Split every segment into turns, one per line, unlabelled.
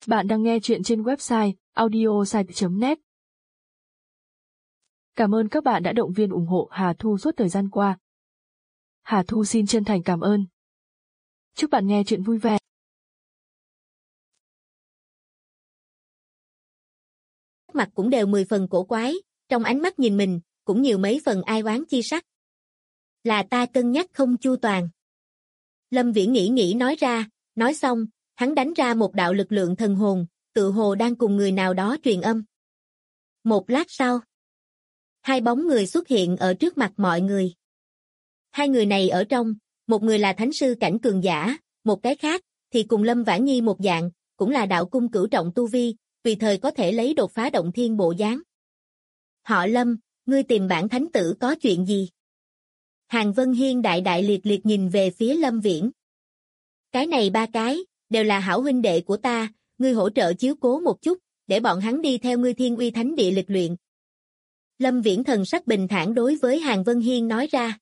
Bạn đang nghe chuyện trên website audiosite.net. Cảm ơn các bạn đã động viên ủng hộ Hà Thu suốt thời gian qua. Hà Thu xin chân thành cảm ơn. Chúc bạn nghe chuyện vui vẻ.
Mặt cũng đều 10 phần cổ quái, trong ánh mắt nhìn mình, cũng nhiều mấy phần ai oán chi sắc. Là ta cân nhắc không chu toàn. Lâm Viễn nghĩ nói ra, nói xong, hắn đánh ra một đạo lực lượng thần hồn, tự hồ đang cùng người nào đó truyền âm. Một lát sau, hai bóng người xuất hiện ở trước mặt mọi người. Hai người này ở trong, một người là thánh sư cảnh cường giả, một cái khác thì cùng Lâm Vãn Nhi một dạng, cũng là đạo cung cửu trọng tu vi, tùy thời có thể lấy đột phá động thiên bộ dáng. Họ Lâm, ngươi tìm bản thánh tử có chuyện gì? Hàng Vân Hiên đại liệt nhìn về phía Lâm Viễn. Cái này ba cái, đều là hảo huynh đệ của ta, ngươi hỗ trợ chiếu cố một chút, để bọn hắn đi theo ngươi Thiên Uy Thánh Địa lịch luyện. Lâm Viễn thần sắc bình thản đối với Hàng Vân Hiên nói ra.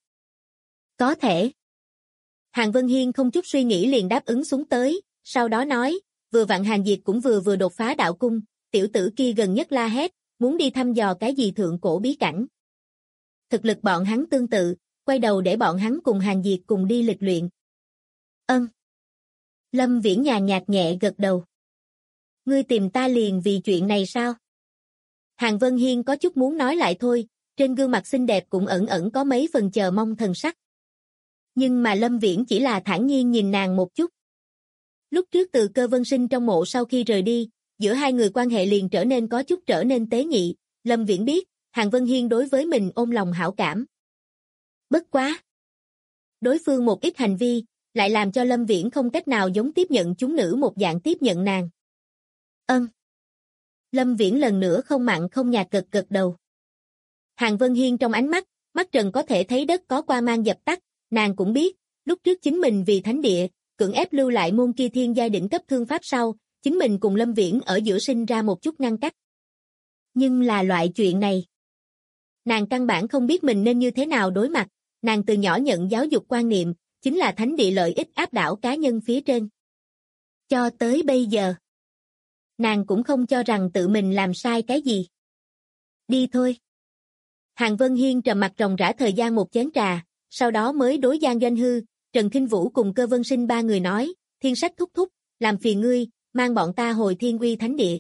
Có thể. Hàng Vân Hiên không chút suy nghĩ liền đáp ứng xuống tới, sau đó nói, vừa vặn Hàng Diệt cũng vừa đột phá đạo cung, tiểu tử kia gần nhất la hét, muốn đi thăm dò cái gì thượng cổ bí cảnh. Thực lực bọn hắn tương tự, quay đầu để bọn hắn cùng Hàng Diệt cùng đi lịch luyện. Ân. Lâm Viễn nhàn nhạt nhẹ gật đầu. Ngươi tìm ta liền vì chuyện này sao? Hàng Vân Hiên có chút muốn nói lại thôi, trên gương mặt xinh đẹp cũng ẩn có mấy phần chờ mong thần sắc. Nhưng mà Lâm Viễn chỉ là thản nhiên nhìn nàng một chút. Lúc trước từ Cơ Vân Sinh trong mộ sau khi rời đi, giữa hai người quan hệ liền có chút trở nên tế nhị, Lâm Viễn biết, Hàng Vân Hiên đối với mình ôm lòng hảo cảm. Bất quá. Đối phương một ít hành vi, lại làm cho Lâm Viễn không cách nào giống tiếp nhận chúng nữ một dạng tiếp nhận nàng. Ân. Lâm Viễn lần nữa không mặn không nhạt gật đầu. Hàng Vân Hiên trong ánh mắt, mắt trần có thể thấy đất có qua mang dập tắt, nàng cũng biết, lúc trước chính mình vì thánh địa, cưỡng ép lưu lại môn kia thiên giai đỉnh cấp thương pháp sau, chính mình cùng Lâm Viễn ở giữa sinh ra một chút ngăn cách. Nhưng là loại chuyện này. Nàng căn bản không biết mình nên như thế nào đối mặt, nàng từ nhỏ nhận giáo dục quan niệm, chính là thánh địa lợi ích áp đảo cá nhân phía trên. Cho tới bây giờ, nàng cũng không cho rằng tự mình làm sai cái gì. Đi thôi. Hàng Vân Hiên trầm mặt ròng rã thời gian một chén trà, sau đó mới đối Giang Doanh Hư, Trần Kinh Vũ cùng Cơ Vân Sinh ba người nói, Thiên Sách thúc, làm phiền ngươi, mang bọn ta hồi Thiên Uy Thánh Địa.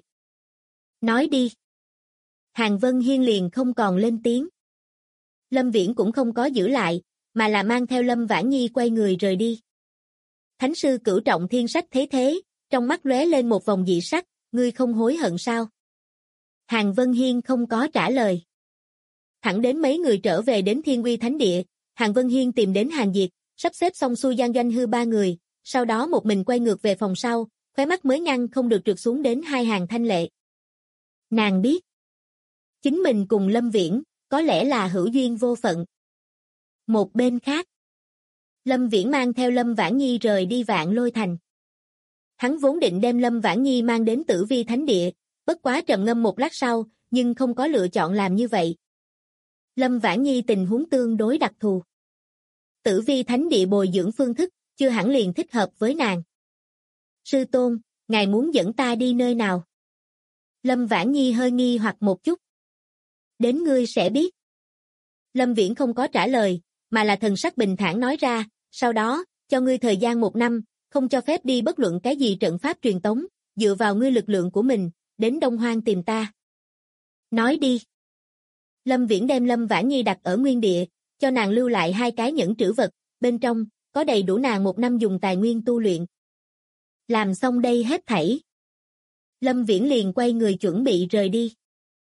Nói đi. Hàng Vân Hiên liền không còn lên tiếng. Lâm Viễn cũng không có giữ lại, mà là mang theo Lâm Vãn Nhi quay người rời đi. Thánh sư cửu trọng Thiên Sách thấy thế, trong mắt lóe lên một vòng dị sắc, ngươi không hối hận sao? Hàng Vân Hiên không có trả lời. Thẳng đến mấy người trở về đến Thiên Uy Thánh Địa, Hàng Vân Hiên tìm đến Hàng Diệt, sắp xếp xong xuôi Giang Doanh Hư ba người, sau đó một mình quay ngược về phòng sau, khóe mắt mới ngăn không được trượt xuống đến hai hàng thanh lệ. Nàng biết, chính mình cùng Lâm Viễn, có lẽ là hữu duyên vô phận. Một bên khác, Lâm Viễn mang theo Lâm Vãn Nhi rời đi Vạn Lôi Thành. Hắn vốn định đem Lâm Vãn Nhi mang đến Tử Vi Thánh Địa, bất quá trầm ngâm một lát sau, nhưng không có lựa chọn làm như vậy. Lâm Vãn Nhi tình huống tương đối đặc thù. Tử Vi Thánh Địa bồi dưỡng phương thức, chưa hẳn liền thích hợp với nàng. Sư tôn, ngài muốn dẫn ta đi nơi nào? Lâm Vãn Nhi hơi nghi hoặc một chút. Đến ngươi sẽ biết. Lâm Viễn không có trả lời, mà là thần sắc bình thản nói ra, sau đó, cho ngươi thời gian 1 năm, không cho phép đi bất luận cái gì trận pháp truyền tống, dựa vào ngươi lực lượng của mình, đến Đông Hoang tìm ta. Nói đi. Lâm Viễn đem Lâm Vãn Nhi đặt ở nguyên địa, cho nàng lưu lại 2 cái nhẫn trữ vật, bên trong, có đầy đủ nàng 1 năm dùng tài nguyên tu luyện. Làm xong đây hết thảy. Lâm Viễn liền quay người chuẩn bị rời đi.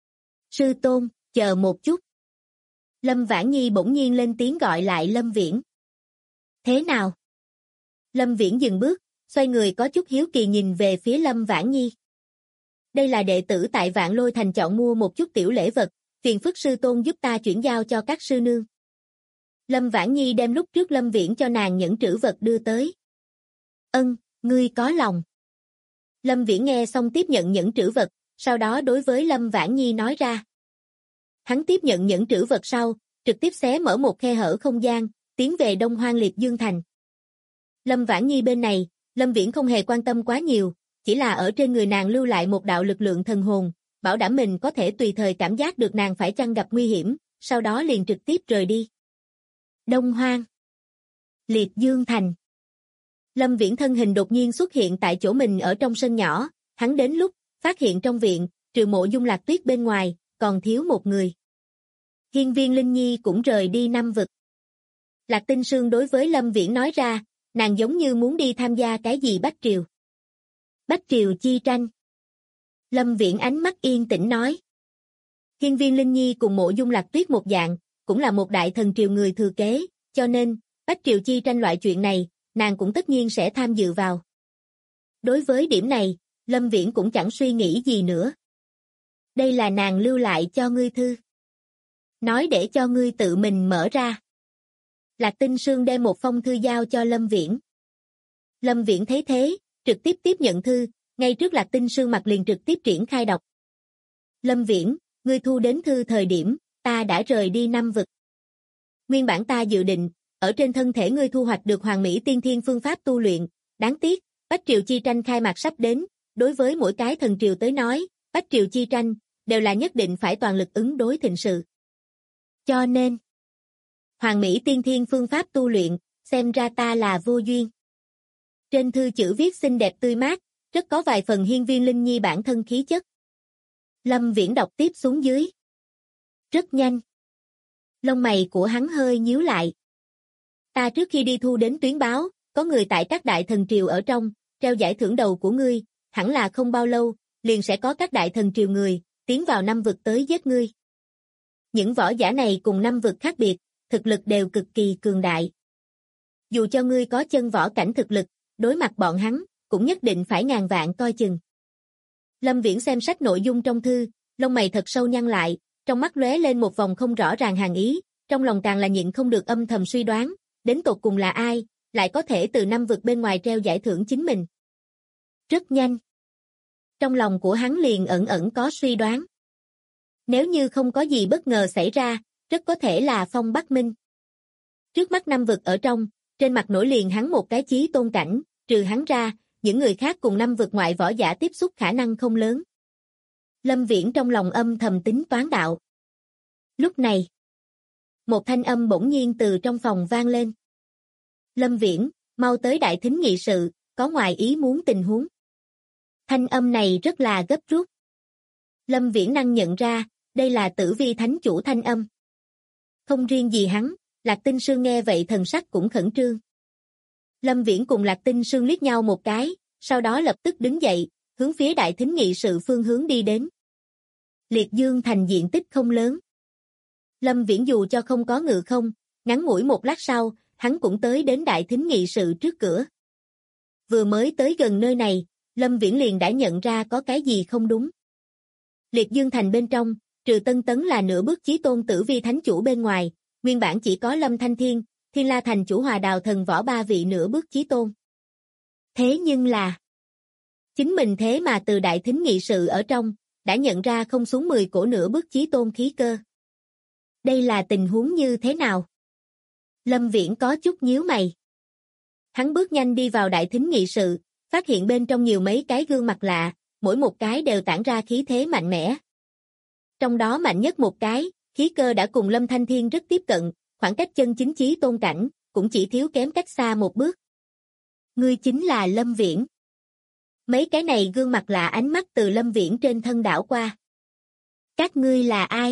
Sư tôn, chờ một chút. Lâm Vãn Nhi bỗng nhiên lên tiếng gọi lại Lâm Viễn. Thế nào? Lâm Viễn dừng bước, xoay người có chút hiếu kỳ nhìn về phía Lâm Vãn Nhi. Đây là đệ tử tại Vạn Lôi Thành chọn mua một chút tiểu lễ vật, phiền phức sư tôn giúp ta chuyển giao cho các sư nương. Lâm Vãn Nhi đem lúc trước Lâm Viễn cho nàng nhẫn trữ vật đưa tới. Ân, ngươi có lòng. Lâm Viễn nghe xong tiếp nhận nhẫn trữ vật, sau đó đối với Lâm Vãn Nhi nói ra. Hắn tiếp nhận nhẫn trữ vật sau, trực tiếp xé mở một khe hở không gian, tiến về Đông Hoang Liệt Dương Thành. Lâm Vãn Nhi bên này, Lâm Viễn không hề quan tâm quá nhiều, chỉ là ở trên người nàng lưu lại một đạo lực lượng thần hồn, bảo đảm mình có thể tùy thời cảm giác được nàng phải chăng gặp nguy hiểm, sau đó liền trực tiếp rời đi. Đông Hoang, Liệt Dương Thành. Lâm Viễn thân hình đột nhiên xuất hiện tại chỗ mình ở trong sân nhỏ, hắn đến lúc phát hiện trong viện, trừ Mộ Dung Lạc Tuyết bên ngoài, còn thiếu một người. Hiên Viên Linh Nhi cũng rời đi Năm Vực. Lạc Tinh Sương đối với Lâm Viễn nói ra, nàng giống như muốn đi tham gia cái gì Bách Triều. Bách Triều chi tranh. Lâm Viễn ánh mắt yên tĩnh nói. Hiên Viên Linh Nhi cùng Mộ Dung Lạc Tuyết một dạng, cũng là một đại thần triều người thừa kế, cho nên, Bách Triều chi tranh loại chuyện này, nàng cũng tất nhiên sẽ tham dự vào. Đối với điểm này, Lâm Viễn cũng chẳng suy nghĩ gì nữa. Đây là nàng lưu lại cho ngươi thư. Nói để cho ngươi tự mình mở ra. Lạc Tinh Sương đem một phong thư giao cho Lâm Viễn. Lâm Viễn thấy thế, trực tiếp tiếp nhận thư, ngay trước Lạc Tinh Sương mặt liền trực tiếp triển khai đọc. Lâm Viễn, ngươi thu đến thư thời điểm, ta đã rời đi Năm Vực. Nguyên bản ta dự định, ở trên thân thể ngươi thu hoạch được Hoàng Mỹ Tiên Thiên phương pháp tu luyện, đáng tiếc, Bách Triều chi tranh khai mạc sắp đến, đối với mỗi cái thần triều tới nói, Bách Triều chi tranh, đều là nhất định phải toàn lực ứng đối thịnh sự. Cho nên, Hoàng Mỹ Tiên Thiên phương pháp tu luyện, xem ra ta là vô duyên. Trên thư chữ viết xinh đẹp tươi mát, rất có vài phần Hiên Viên Linh Nhi bản thân khí chất. Lâm Viễn đọc tiếp xuống dưới. Rất nhanh. Lông mày của hắn hơi nhíu lại. Ta trước khi đi thu đến tuyến báo, có người tại các đại thần triều ở trong, treo giải thưởng đầu của ngươi, hẳn là không bao lâu, liền sẽ có các đại thần triều người, tiến vào Năm Vực tới giết ngươi. Những võ giả này cùng Năm Vực khác biệt, thực lực đều cực kỳ cường đại. Dù cho ngươi có chân võ cảnh thực lực, đối mặt bọn hắn, cũng nhất định phải ngàn vạn coi chừng. Lâm Viễn xem sách nội dung trong thư, lông mày thật sâu nhăn lại, trong mắt lóe lên một vòng không rõ ràng hàn ý, trong lòng càng là nhịn không được âm thầm suy đoán, đến tột cùng là ai, lại có thể từ Năm Vực bên ngoài treo giải thưởng chính mình. Rất nhanh. Trong lòng của hắn liền ẩn ẩn có suy đoán. Nếu như không có gì bất ngờ xảy ra, rất có thể là Phong Bắc Minh. Trước mắt Năm Vực ở trong, trên mặt nổi liền hắn một cái chí tôn cảnh, trừ hắn ra, những người khác cùng Năm Vực ngoại võ giả tiếp xúc khả năng không lớn. Lâm Viễn trong lòng âm thầm tính toán đạo. Lúc này, một thanh âm bỗng nhiên từ trong phòng vang lên. Lâm Viễn, mau tới đại thính nghị sự, có ngoài ý muốn tình huống. Thanh âm này rất là gấp rút. Lâm Viễn năng nhận ra, đây là Tử Vi Thánh Chủ thanh âm. Không riêng gì hắn, Lạc Tinh Sương nghe vậy thần sắc cũng khẩn trương. Lâm Viễn cùng Lạc Tinh Sương liếc nhau một cái, sau đó lập tức đứng dậy, hướng phía đại thính nghị sự phương hướng đi đến. Liệt Dương thành diện tích không lớn. Lâm Viễn dù cho không có ngự không, ngắn ngủi một lát sau, hắn cũng tới đến đại thính nghị sự trước cửa. Vừa mới tới gần nơi này, Lâm Viễn liền đã nhận ra có cái gì không đúng. Liệt Dương thành bên trong, trừ Tân Tấn là nửa bước chí tôn Tử Vi Thánh Chủ bên ngoài, nguyên bản chỉ có Lâm Thanh Thiên, Thiên La Thành Chủ Hòa Đào Thần Võ ba vị nửa bước chí tôn. Thế nhưng là, chính mình thế mà từ đại thính nghị sự ở trong, đã nhận ra không xuống 10 cổ nửa bước chí tôn khí cơ. Đây là tình huống như thế nào? Lâm Viễn có chút nhíu mày. Hắn bước nhanh đi vào đại thính nghị sự, phát hiện bên trong nhiều mấy cái gương mặt lạ, mỗi một cái đều tản ra khí thế mạnh mẽ. Trong đó mạnh nhất một cái, khí cơ đã cùng Lâm Thanh Thiên rất tiếp cận, khoảng cách chân chính chí tôn cảnh, cũng chỉ thiếu kém cách xa một bước. Ngươi chính là Lâm Viễn. Mấy cái này gương mặt lạ ánh mắt từ Lâm Viễn trên thân đảo qua. Các ngươi là ai?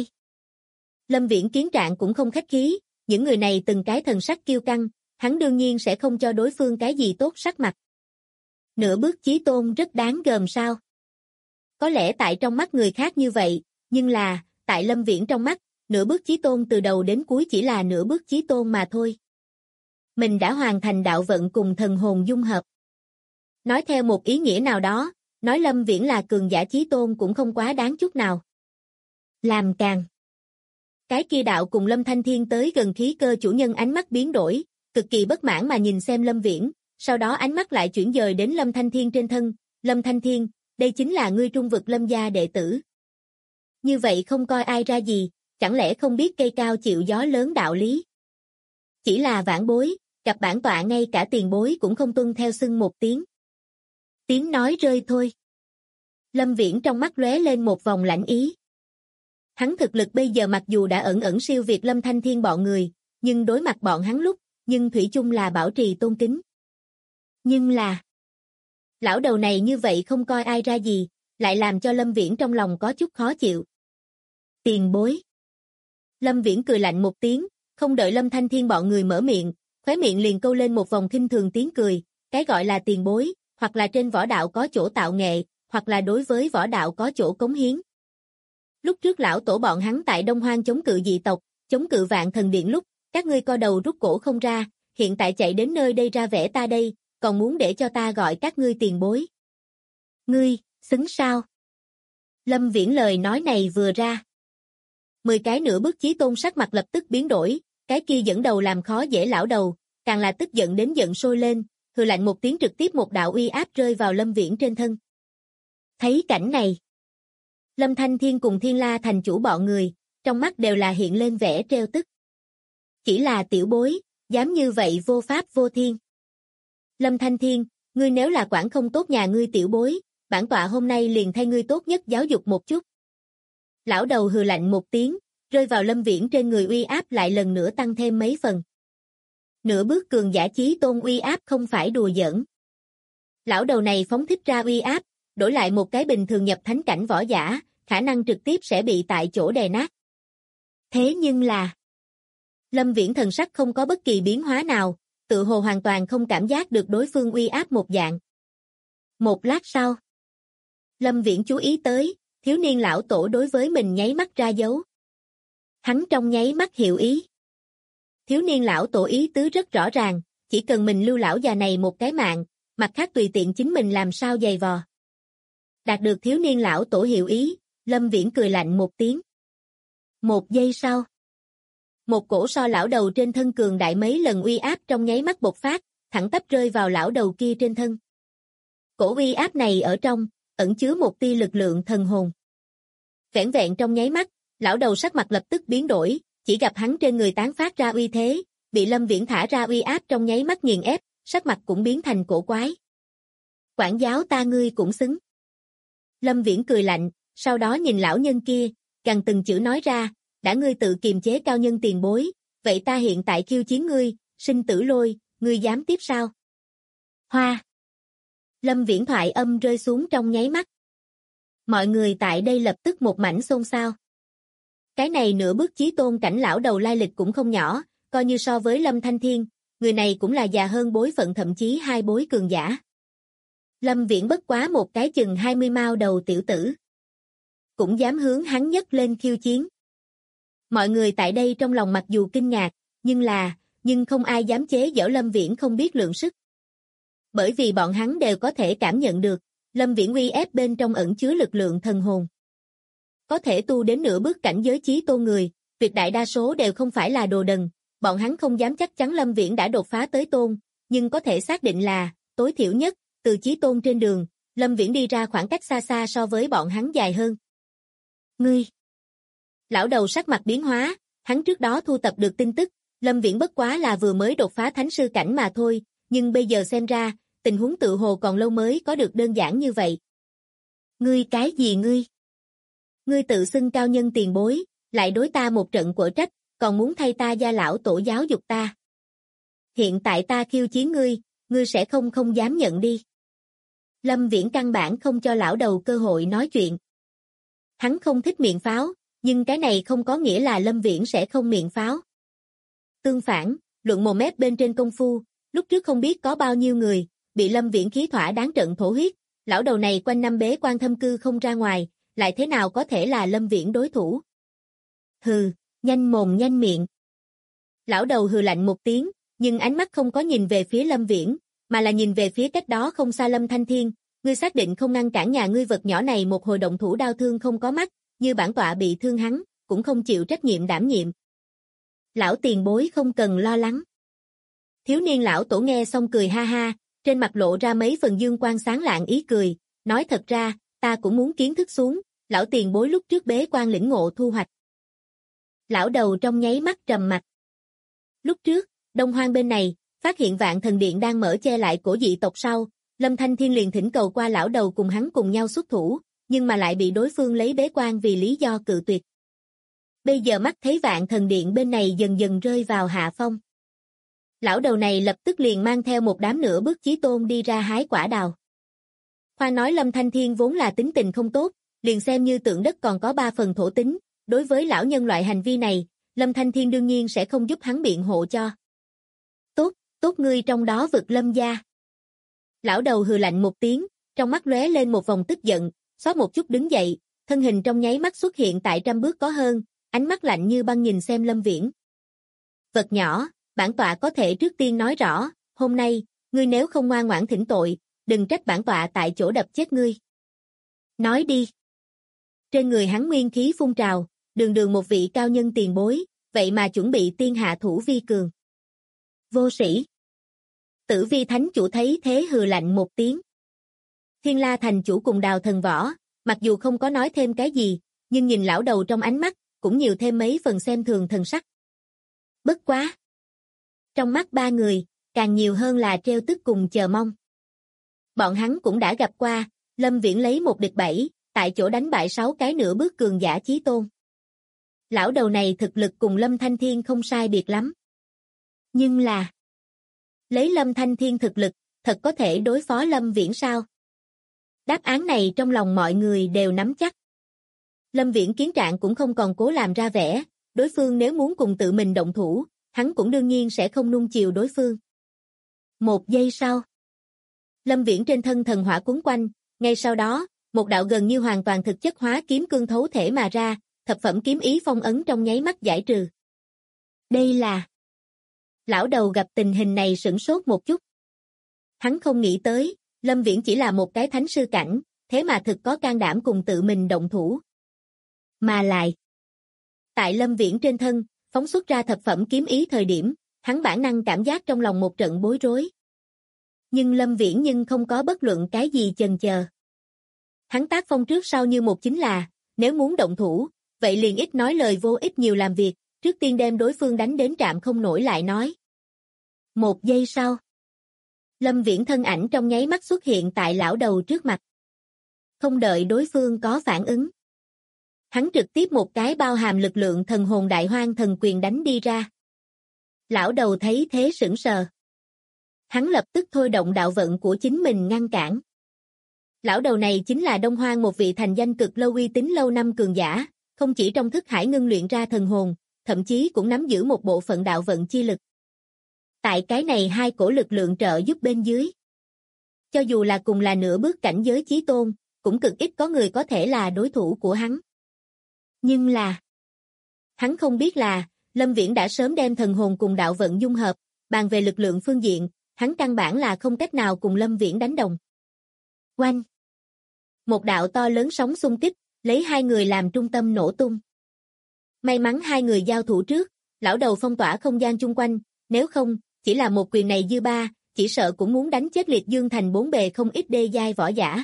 Lâm Viễn kiến trạng cũng không khách khí, những người này từng cái thần sắc kiêu căng, hắn đương nhiên sẽ không cho đối phương cái gì tốt sắc mặt. Nửa bước chí tôn rất đáng gờm sao? Có lẽ tại trong mắt người khác như vậy, nhưng là, tại Lâm Viễn trong mắt, nửa bước chí tôn từ đầu đến cuối chỉ là nửa bước chí tôn mà thôi. Mình đã hoàn thành đạo vận cùng thần hồn dung hợp. Nói theo một ý nghĩa nào đó, nói Lâm Viễn là cường giả chí tôn cũng không quá đáng chút nào. Làm càng. Cái kia đạo cùng Lâm Thanh Thiên tới gần khí cơ chủ nhân ánh mắt biến đổi, cực kỳ bất mãn mà nhìn xem Lâm Viễn, sau đó ánh mắt lại chuyển dời đến Lâm Thanh Thiên trên thân. Lâm Thanh Thiên, đây chính là ngươi Trung Vực Lâm gia đệ tử. Như vậy không coi ai ra gì, chẳng lẽ không biết cây cao chịu gió lớn đạo lý? Chỉ là vãn bối, gặp bản tọa ngay cả tiền bối cũng không tuân theo xưng một tiếng. Tiếng nói rơi thôi. Lâm Viễn trong mắt lóe lên một vòng lạnh ý. Hắn thực lực bây giờ mặc dù đã ẩn ẩn siêu việt Lâm Thanh Thiên bọn người, nhưng đối mặt bọn hắn lúc, nhưng thủy chung là bảo trì tôn kính. Nhưng là, lão đầu này như vậy không coi ai ra gì, lại làm cho Lâm Viễn trong lòng có chút khó chịu. Tiền bối. Lâm Viễn cười lạnh một tiếng, không đợi Lâm Thanh Thiên bọn người mở miệng, khóe miệng liền câu lên một vòng khinh thường tiếng cười, cái gọi là tiền bối, hoặc là trên võ đạo có chỗ tạo nghệ, hoặc là đối với võ đạo có chỗ cống hiến. Lúc trước lão tổ bọn hắn tại Đông Hoang chống cự dị tộc, chống cự Vạn Thần Điện lúc, các ngươi co đầu rút cổ không ra, hiện tại chạy đến nơi đây ra vẻ ta đây, còn muốn để cho ta gọi các ngươi tiền bối. Ngươi, xứng sao? Lâm Viễn lời nói này vừa ra. 10 cái nửa bước chí tôn sắc mặt lập tức biến đổi, cái kia dẫn đầu làm khó dễ lão đầu, càng là tức giận đến giận sôi lên, hừ lạnh một tiếng trực tiếp một đạo uy áp rơi vào Lâm Viễn trên thân. Thấy cảnh này, Lâm Thanh Thiên cùng Thiên La thành chủ bọn người, trong mắt đều là hiện lên vẻ trêu tức. Chỉ là tiểu bối, dám như vậy vô pháp vô thiên. Lâm Thanh Thiên, ngươi nếu là quản không tốt nhà ngươi tiểu bối, bản tọa hôm nay liền thay ngươi tốt nhất giáo dục một chút. Lão đầu hừ lạnh một tiếng, rơi vào Lâm Viễn trên người uy áp lại lần nữa tăng thêm mấy phần. Nửa bước cường giả chí tôn uy áp không phải đùa giỡn. Lão đầu này phóng thích ra uy áp, đổi lại một cái bình thường nhập thánh cảnh võ giả, khả năng trực tiếp sẽ bị tại chỗ đè nát. Thế nhưng là, Lâm Viễn thần sắc không có bất kỳ biến hóa nào, tự hồ hoàn toàn không cảm giác được đối phương uy áp một dạng. Một lát sau, Lâm Viễn chú ý tới, thiếu niên lão tổ đối với mình nháy mắt ra dấu. Hắn trong nháy mắt hiểu ý. Thiếu niên lão tổ ý tứ rất rõ ràng, chỉ cần mình lưu lão già này một cái mạng, mặt khác tùy tiện chính mình làm sao giày vò. Đạt được thiếu niên lão tổ hiểu ý, Lâm Viễn cười lạnh một tiếng. Một giây sau, một cổ so lão đầu trên thân cường đại mấy lần uy áp trong nháy mắt bộc phát, thẳng tắp rơi vào lão đầu kia trên thân. Cổ uy áp này ở trong, ẩn chứa một tia lực lượng thần hồn. Vẻn vẹn trong nháy mắt, lão đầu sắc mặt lập tức biến đổi, chỉ gặp hắn trên người tán phát ra uy thế, bị Lâm Viễn thả ra uy áp trong nháy mắt nghiền ép, sắc mặt cũng biến thành cổ quái. Quản giáo ta ngươi cũng xứng. Lâm Viễn cười lạnh, sau đó nhìn lão nhân kia, gằn từng chữ nói ra, đã ngươi tự kiềm chế cao nhân tiền bối, vậy ta hiện tại khiêu chiến ngươi, sinh tử lôi, ngươi dám tiếp sao? Hoa! Lâm Viễn thoại âm rơi xuống trong nháy mắt. Mọi người tại đây lập tức một mảnh xôn xao. Cái này nửa bước chí tôn cảnh lão đầu lai lịch cũng không nhỏ, coi như so với Lâm Thanh Thiên, người này cũng là già hơn bối phận thậm chí 2 bối cường giả. Lâm Viễn bất quá một cái chừng 20 mao đầu tiểu tử. Cũng dám hướng hắn nhất lên khiêu chiến. Mọi người tại đây trong lòng mặc dù kinh ngạc, nhưng không ai dám chế giễu Lâm Viễn không biết lượng sức. Bởi vì bọn hắn đều có thể cảm nhận được, Lâm Viễn uy ép bên trong ẩn chứa lực lượng thần hồn. Có thể tu đến nửa bước cảnh giới chí tôn người, tuyệt đại đa số đều không phải là đồ đần, bọn hắn không dám chắc chắn Lâm Viễn đã đột phá tới tôn, nhưng có thể xác định là, tối thiểu nhất, từ chí tôn trên đường, Lâm Viễn đi ra khoảng cách xa xa so với bọn hắn dài hơn. Ngươi! Lão đầu sắc mặt biến hóa, hắn trước đó thu tập được tin tức, Lâm Viễn bất quá là vừa mới đột phá thánh sư cảnh mà thôi, nhưng bây giờ xem ra, tình huống tự hồ còn lâu mới có được đơn giản như vậy. Ngươi cái gì ngươi? Ngươi tự xưng cao nhân tiền bối, lại đối ta một trận quở trách, còn muốn thay ta gia lão tổ giáo dục ta. Hiện tại ta khiêu chiến ngươi sẽ không dám nhận đi. Lâm Viễn căn bản không cho lão đầu cơ hội nói chuyện. Hắn không thích miệng pháo, nhưng cái này không có nghĩa là Lâm Viễn sẽ không miệng pháo. Tương phản, luận một mét bên trên công phu, lúc trước không biết có bao nhiêu người, bị Lâm Viễn khí thỏa đáng trận thổ huyết, lão đầu này quanh năm bế quan thâm cư không ra ngoài, lại thế nào có thể là Lâm Viễn đối thủ. Hừ, nhanh mồm nhanh miệng. Lão đầu hừ lạnh một tiếng, nhưng ánh mắt không có nhìn về phía Lâm Viễn, mà là nhìn về phía cách đó không xa Lâm Thanh Thiên, ngươi xác định không ngăn cản nhà ngươi vật nhỏ này một hồi động thủ đau thương không có mắt, như bản tọa bị thương hắn, cũng không chịu trách nhiệm đảm nhiệm. Lão tiền bối không cần lo lắng. Thiếu niên lão tổ nghe xong cười ha ha, trên mặt lộ ra mấy phần dương quang sáng lạng ý cười, nói thật ra, ta cũng muốn kiến thức xuống, lão tiền bối lúc trước bế quan lĩnh ngộ thu hoạch. Lão đầu trong nháy mắt trầm mặt. Lúc trước, Đông Hoang bên này, phát hiện Vạn Thần Điện đang mở che lại cổ dị tộc sau, Lâm Thanh Thiên liền thỉnh cầu qua lão đầu cùng hắn cùng nhau xuất thủ, nhưng mà lại bị đối phương lấy bế quan vì lý do cự tuyệt. Bây giờ mắt thấy Vạn Thần Điện bên này dần dần rơi vào hạ phong. Lão đầu này lập tức liền mang theo một đám nửa bước chí tôn đi ra hái quả đào. Khoan nói Lâm Thanh Thiên vốn là tính tình không tốt, liền xem như tượng đất còn có 3 phần thổ tính, đối với lão nhân loại hành vi này, Lâm Thanh Thiên đương nhiên sẽ không giúp hắn biện hộ cho. Tốt ngươi trong đó vực Lâm gia. Lão đầu hừ lạnh một tiếng, trong mắt lóe lên một vòng tức giận, xót một chút đứng dậy, thân hình trong nháy mắt xuất hiện tại 100 bước có hơn, ánh mắt lạnh như băng nhìn xem Lâm Viễn. Vật nhỏ, bản tọa có thể trước tiên nói rõ, hôm nay, ngươi nếu không ngoan ngoãn thỉnh tội, đừng trách bản tọa tại chỗ đập chết ngươi. Nói đi. Trên người hắn nguyên khí phun trào, đường đường một vị cao nhân tiền bối, vậy mà chuẩn bị tiên hạ thủ vi cường. Vô sĩ. Tử Vi Thánh Chủ thấy thế hừ lạnh một tiếng. Thiên La Thành Chủ cùng Đào Thần Võ, mặc dù không có nói thêm cái gì, nhưng nhìn lão đầu trong ánh mắt, cũng nhiều thêm mấy phần xem thường thần sắc. Bất quá. Trong mắt 3 người, càng nhiều hơn là treo tức cùng chờ mong. Bọn hắn cũng đã gặp qua, Lâm Viễn lấy 1 địch 7, tại chỗ đánh bại 6 cái nửa bước cường giả chí tôn. Lão đầu này thực lực cùng Lâm Thanh Thiên không sai biệt lắm. Nhưng là, lấy Lâm Thanh Thiên thực lực, thật có thể đối phó Lâm Viễn sao? Đáp án này trong lòng mọi người đều nắm chắc. Lâm Viễn kiến trạng cũng không còn cố làm ra vẻ, đối phương nếu muốn cùng tự mình động thủ, hắn cũng đương nhiên sẽ không nuông chiều đối phương. 1 giây sau, Lâm Viễn trên thân thần hỏa cuốn quanh, ngay sau đó, một đạo gần như hoàn toàn thực chất hóa kiếm cương thấu thể mà ra, thập phẩm kiếm ý phong ấn trong nháy mắt giải trừ. Đây là... Lão đầu gặp tình hình này sửng sốt một chút. Hắn không nghĩ tới, Lâm Viễn chỉ là một cái thánh sư cảnh, thế mà thực có can đảm cùng tự mình động thủ. Mà lại, tại Lâm Viễn trên thân, phóng xuất ra thập phẩm kiếm ý thời điểm, hắn bản năng cảm giác trong lòng một trận bối rối. Nhưng Lâm Viễn nhưng không có bất luận cái gì chần chờ. Hắn tác phong trước sau như một chính là, nếu muốn động thủ, vậy liền ít nói lời vô ích nhiều làm việc, trước tiên đem đối phương đánh đến trạm không nổi lại nói. 1 giây sau, Lâm Viễn thân ảnh trong nháy mắt xuất hiện tại lão đầu trước mặt. Không đợi đối phương có phản ứng. Hắn trực tiếp một cái bao hàm lực lượng thần hồn đại hoang thần quyền đánh đi ra. Lão đầu thấy thế sững sờ. Hắn lập tức thôi động đạo vận của chính mình ngăn cản. Lão đầu này chính là Đông Hoang một vị thành danh cực lâu uy tín lâu năm cường giả, không chỉ trong thức hải ngưng luyện ra thần hồn, thậm chí cũng nắm giữ một bộ phận đạo vận chi lực. Tại cái này 2 cổ lực lượng trợ giúp bên dưới. Cho dù là cùng là nửa bước cảnh giới chí tôn, cũng cực ít có người có thể là đối thủ của hắn. Nhưng là, hắn không biết là, Lâm Viễn đã sớm đem thần hồn cùng đạo vận dung hợp, bàn về lực lượng phương diện, hắn căn bản là không cách nào cùng Lâm Viễn đánh đồng. Oanh! Một đạo to lớn sóng xung kích, lấy 2 người làm trung tâm nổ tung. May mắn 2 người giao thủ trước, lão đầu phong tỏa không gian chung quanh, nếu không, chỉ là một quyền này dư ba, chỉ sợ cũng muốn đánh chết Liệt Dương Thành 4 bề không ít đê giai võ giả.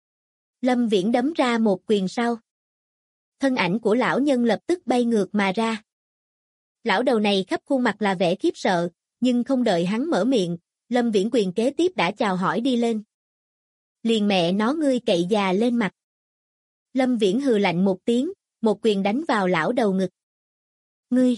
Lâm Viễn đấm ra một quyền sau. Thân ảnh của lão nhân lập tức bay ngược mà ra. Lão đầu này khắp khuôn mặt là vẻ khiếp sợ, nhưng không đợi hắn mở miệng, Lâm Viễn quyền kế tiếp đã chào hỏi đi lên. Liền mẹ nó ngươi cậy già lên mặt. Lâm Viễn hừ lạnh một tiếng, một quyền đánh vào lão đầu ngực. Ngươi!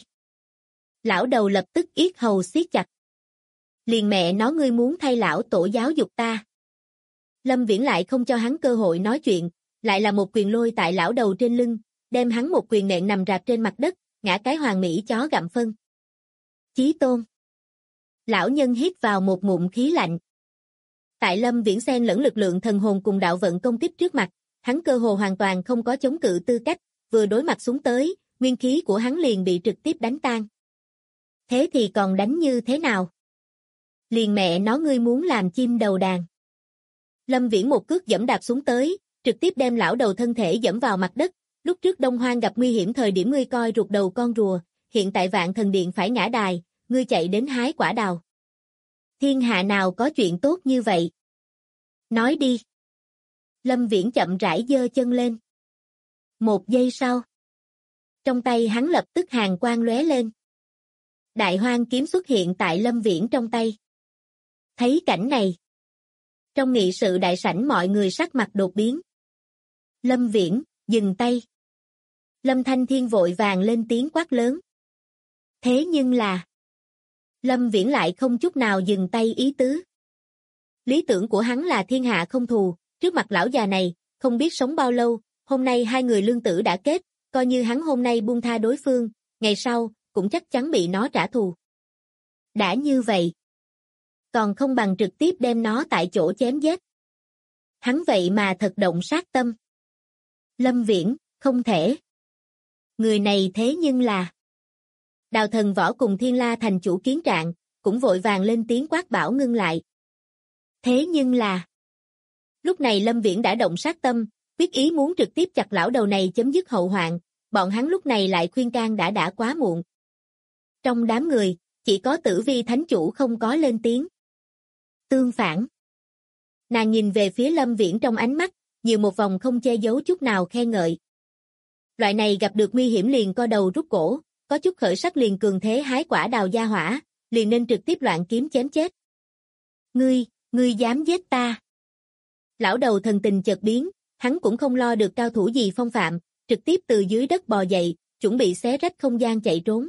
Lão đầu lập tức yết hầu siết chặt. Liền mẹ nó ngươi muốn thay lão tổ giáo dục ta. Lâm Viễn lại không cho hắn cơ hội nói chuyện, lại là một quyền lôi tại lão đầu trên lưng, đem hắn một quyền nện nằm rạp trên mặt đất, ngã cái hoàng mỹ chó gặm phân. Chí tôn! Lão nhân hít vào một ngụm khí lạnh. Tại Lâm Viễn xen lẫn lực lượng thần hồn cùng đạo vận công kích trước mặt, hắn cơ hồ hoàn toàn không có chống cự tư cách, vừa đối mặt xuống tới, nguyên khí của hắn liền bị trực tiếp đánh tan. Thế thì còn đánh như thế nào? Liền mẹ nó ngươi muốn làm chim đầu đàn. Lâm Viễn một cước giẫm đạp xuống tới, trực tiếp đem lão đầu thân thể giẫm vào mặt đất, lúc trước Đông Hoang gặp nguy hiểm thời điểm ngươi coi rụt đầu con rùa, hiện tại Vạn Thần Điện phải ngã đài, ngươi chạy đến hái quả đào. Thiên hạ nào có chuyện tốt như vậy? Nói đi. Lâm Viễn chậm rãi giơ chân lên. 1 giây sau, trong tay hắn lập tức hàn quang lóe lên. Đại hoang kiếm xuất hiện tại Lâm Viễn trong tay. Thấy cảnh này, Trong nghị sự đại sảnh mọi người sắc mặt đột biến. Lâm Viễn, dừng tay. Lâm Thanh Thiên vội vàng lên tiếng quát lớn. Thế nhưng là... Lâm Viễn lại không chút nào dừng tay ý tứ. Lý tưởng của hắn là thiên hạ không thù, trước mặt lão già này, không biết sống bao lâu, hôm nay hai người lương tử đã kết, coi như hắn hôm nay buông tha đối phương, ngày sau, cũng chắc chắn bị nó trả thù. Đã như vậy, còn không bằng trực tiếp đem nó tại chỗ chém giết. Hắn vậy mà thật động sát tâm. Lâm Viễn, không thể. Người này thế nhưng là... Đào Thần Võ cùng Thiên La thành chủ Kiến Trạng, cũng vội vàng lên tiếng quát bảo ngưng lại. Thế nhưng là... Lúc này Lâm Viễn đã động sát tâm, quyết ý muốn trực tiếp chặt lão đầu này chấm dứt hậu hoạn, bọn hắn lúc này lại khuyên can đã quá muộn. Trong đám người, chỉ có Tử Vi thánh chủ không có lên tiếng. Tương phản. Nàng nhìn về phía Lâm Viễn trong ánh mắt, nhiều một vòng không che giấu chút nào khen ngợi. Loại này gặp được nguy hiểm liền co đầu rút cổ, có chút khởi sắc liền cường thế hái quả đào gia hỏa, liền nên trực tiếp loạn kiếm chém chết. Ngươi dám giết ta? Lão đầu thần tình chợt biến, hắn cũng không lo được cao thủ gì phong phạm, trực tiếp từ dưới đất bò dậy, chuẩn bị xé rách không gian chạy trốn.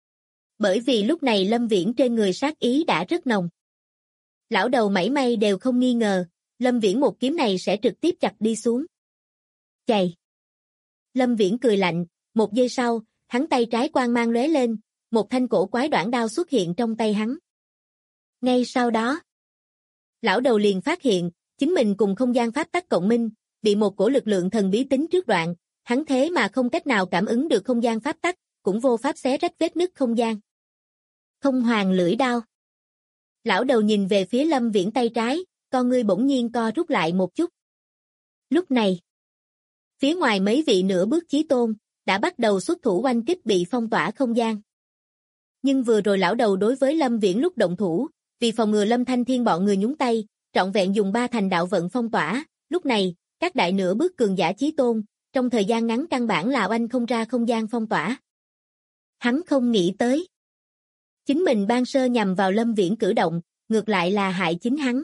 Bởi vì lúc này Lâm Viễn trên người sát ý đã rất nồng. Lão đầu mảy may đều không nghi ngờ, Lâm Viễn một kiếm này sẽ trực tiếp chặt đi xuống. Chày! Lâm Viễn cười lạnh, một giây sau, hắn tay trái quang mang lóe lên, một thanh cổ quái đoản đao xuất hiện trong tay hắn. Ngay sau đó, lão đầu liền phát hiện, chính mình cùng không gian pháp tắc cộng minh, bị một cổ lực lượng thần bí tính trước đoạn, hắn thế mà không cách nào cảm ứng được không gian pháp tắc, cũng vô pháp xé rách vết nứt không gian. Không hoàng lưỡi đao. Lão đầu nhìn về phía Lâm Viễn tay trái, con ngươi bỗng nhiên co rút lại một chút. Lúc này, phía ngoài mấy vị nửa bước chí tôn, đã bắt đầu xuất thủ oanh kích bị phong tỏa không gian. Nhưng vừa rồi lão đầu đối với Lâm Viễn lúc động thủ, vì phòng ngừa Lâm Thanh Thiên bọn người nhúng tay, trọn vẹn dùng 3 thành đạo vận phong tỏa, lúc này, các đại nửa bước cường giả chí tôn, trong thời gian ngắn căn bản là oanh không ra không gian phong tỏa. Hắn không nghĩ tới. Chính mình ban sơ nhằm vào Lâm Viễn cử động, ngược lại là hại chính hắn.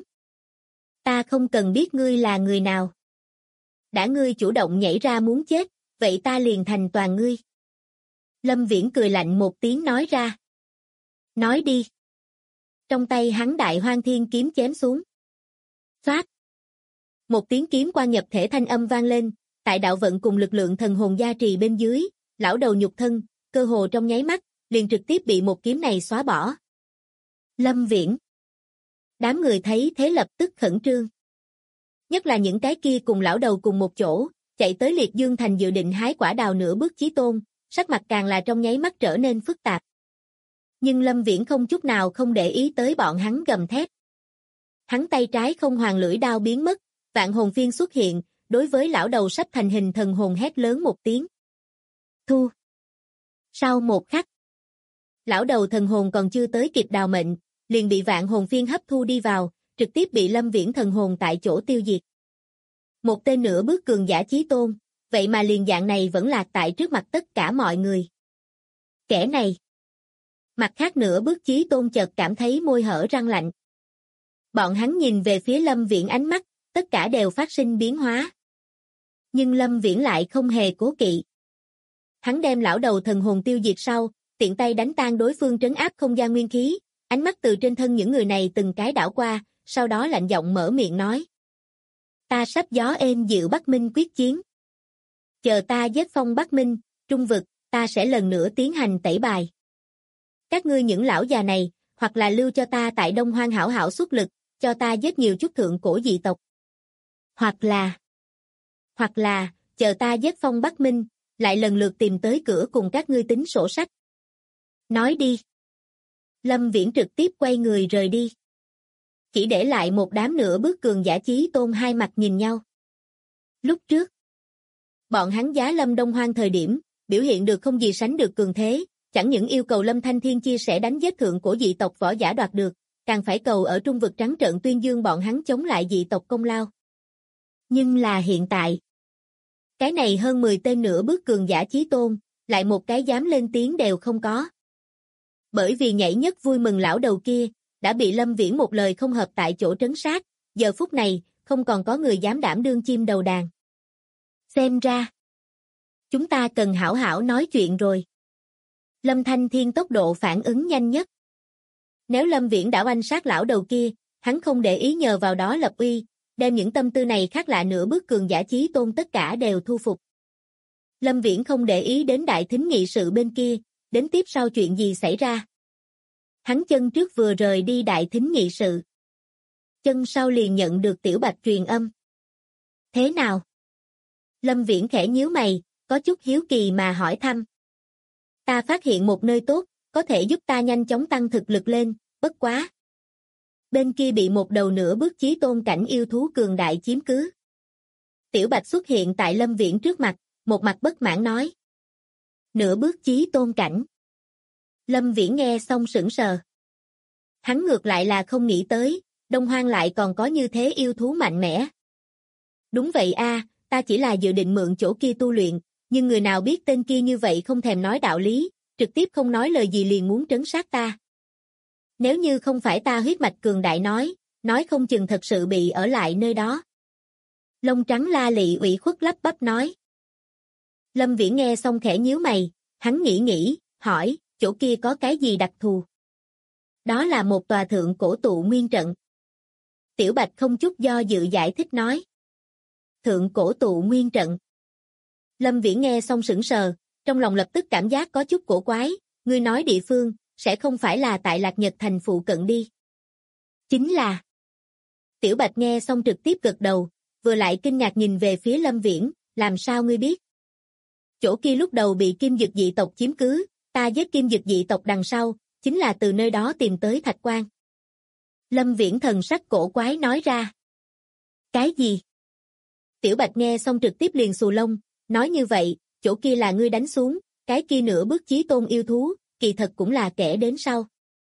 Ta không cần biết ngươi là người nào. Đã ngươi chủ động nhảy ra muốn chết, vậy ta liền thành toàn ngươi. Lâm Viễn cười lạnh một tiếng nói ra. Nói đi. Trong tay hắn đại hoang thiên kiếm chém xuống. Phát. Một tiếng kiếm qua nhập thể thanh âm vang lên, tại đạo vận cùng lực lượng thần hồn gia trì bên dưới, lão đầu nhục thân, cơ hồ trong nháy mắt, liền trực tiếp bị một kiếm này xóa bỏ. Lâm Viễn. Đám người thấy thế lập tức khẩn trương. Nhất là những cái kia cùng lão đầu cùng một chỗ, chạy tới Liệt Dương Thành dự định hái quả đào nửa bước chí tôn, sắc mặt càng là trong nháy mắt trở nên phức tạp. Nhưng Lâm Viễn không chút nào không để ý tới bọn hắn gầm thét. Hắn tay trái không hoàng lưỡi đao biến mất, vạn hồn phiên xuất hiện, đối với lão đầu sắp thành hình thần hồn hét lớn một tiếng. Thu. Sau một khắc, lão đầu thần hồn còn chưa tới kịp đào mệnh, liền bị vạn hồn phiên hấp thu đi vào, trực tiếp bị Lâm Viễn thần hồn tại chỗ tiêu diệt. Một tên nửa bước cường giả chí tôn, vậy mà liền dạng này vẫn lạc tại trước mặt tất cả mọi người. Kẻ này. Mặt khác nửa bước chí tôn chợt cảm thấy môi hở răng lạnh. Bọn hắn nhìn về phía Lâm Viễn ánh mắt, tất cả đều phát sinh biến hóa. Nhưng Lâm Viễn lại không hề cố kỵ. Hắn đem lão đầu thần hồn tiêu diệt sau, tiện tay đánh tan đối phương trấn áp không gian nguyên khí, ánh mắt từ trên thân những người này từng cái đảo qua, sau đó lạnh giọng mở miệng nói. Ta sắp gió êm dịu Bắc Minh quyết chiến. Chờ ta giết phong Bắc Minh, trung vực, ta sẽ lần nữa tiến hành tẩy bài. Các ngươi những lão già này, hoặc là lưu cho ta tại Đông Hoang hảo hảo xuất lực, cho ta giết nhiều chút thượng cổ dị tộc. Hoặc là, chờ ta giết phong Bắc Minh, lại lần lượt tìm tới cửa cùng các ngươi tính sổ sách. Nói đi. Lâm Viễn trực tiếp quay người rời đi. Chỉ để lại một đám nửa bước cường giả chí tôn hai mặt nhìn nhau. Lúc trước, bọn hắn giá Lâm Đông Hoang thời điểm, biểu hiện được không gì sánh được cường thế, chẳng những yêu cầu Lâm Thanh Thiên chia sẻ đánh giết thượng cổ dị tộc võ giả đoạt được, càng phải cầu ở trung vực trắng trợn tuyên dương bọn hắn chống lại dị tộc công lao. Nhưng là hiện tại, cái này hơn 10 tên nửa bước cường giả chí tôn, lại một cái dám lên tiếng đều không có. Bởi vì nhảy nhất vui mừng lão đầu kia, đã bị Lâm Viễn một lời không hợp tại chỗ trấn sát, giờ phút này, không còn có người dám đảm đương chim đầu đàn. Xem ra, chúng ta cần hảo hảo nói chuyện rồi. Lâm Thanh Thiên tốc độ phản ứng nhanh nhất. Nếu Lâm Viễn đã oanh sát lão đầu kia, hắn không để ý nhờ vào đó lập uy, đem những tâm tư này khác lạ nửa bước cường giả chí tôn tất cả đều thu phục. Lâm Viễn không để ý đến đại thính nghị sự bên kia, đến tiếp sau chuyện gì xảy ra. Hắn chân trước vừa rời đi đại thính nghị sự. Chân sau liền nhận được Tiểu Bạch truyền âm. Thế nào? Lâm Viễn khẽ nhíu mày, có chút hiếu kỳ mà hỏi thăm. Ta phát hiện một nơi tốt, có thể giúp ta nhanh chóng tăng thực lực lên, bất quá. Bên kia bị một đầu nửa bước chí tôn cảnh yêu thú cường đại chiếm cứ. Tiểu Bạch xuất hiện tại Lâm Viễn trước mặt, một mặt bất mãn nói. Nửa bước chí tôn cảnh. Lâm Viễn nghe xong sững sờ. Hắn ngược lại là không nghĩ tới, Đông Hoang lại còn có như thế yêu thú mạnh mẽ. Đúng vậy a, ta chỉ là dự định mượn chỗ kia tu luyện, nhưng người nào biết tên kia như vậy không thèm nói đạo lý, trực tiếp không nói lời gì liền muốn trấn sát ta. Nếu như không phải ta huyết mạch cường đại nói không chừng thật sự bị ở lại nơi đó. Lông trắng La Lị ủy khuất lắp bắp nói. Lâm Viễn nghe xong khẽ nhíu mày, hắn nghĩ, hỏi, chỗ kia có cái gì đặc thù? Đó là một tòa thượng cổ tụ nguyên trận. Tiểu Bạch không chút do dự giải thích nói. Thượng cổ tụ nguyên trận. Lâm Viễn nghe xong sững sờ, trong lòng lập tức cảm giác có chút cổ quái, ngươi nói địa phương, sẽ không phải là tại Lạc Nhật thành phụ cận đi. Chính là. Tiểu Bạch nghe xong trực tiếp gật đầu, vừa lại kinh ngạc nhìn về phía Lâm Viễn, làm sao ngươi biết? Chỗ kia lúc đầu bị Kim Dực dị tộc chiếm cứ, ta giết Kim Dực dị tộc đằng sau, chính là từ nơi đó tìm tới Thạch Quan. Lâm Viễn thần sắc cổ quái nói ra. Cái gì? Tiểu Bạch nghe xong trực tiếp liền xù lông, nói như vậy, chỗ kia là ngươi đánh xuống, cái kia nửa bước chí tôn yêu thú, kỳ thật cũng là kẻ đến sau.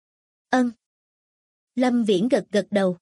Lâm Viễn gật đầu.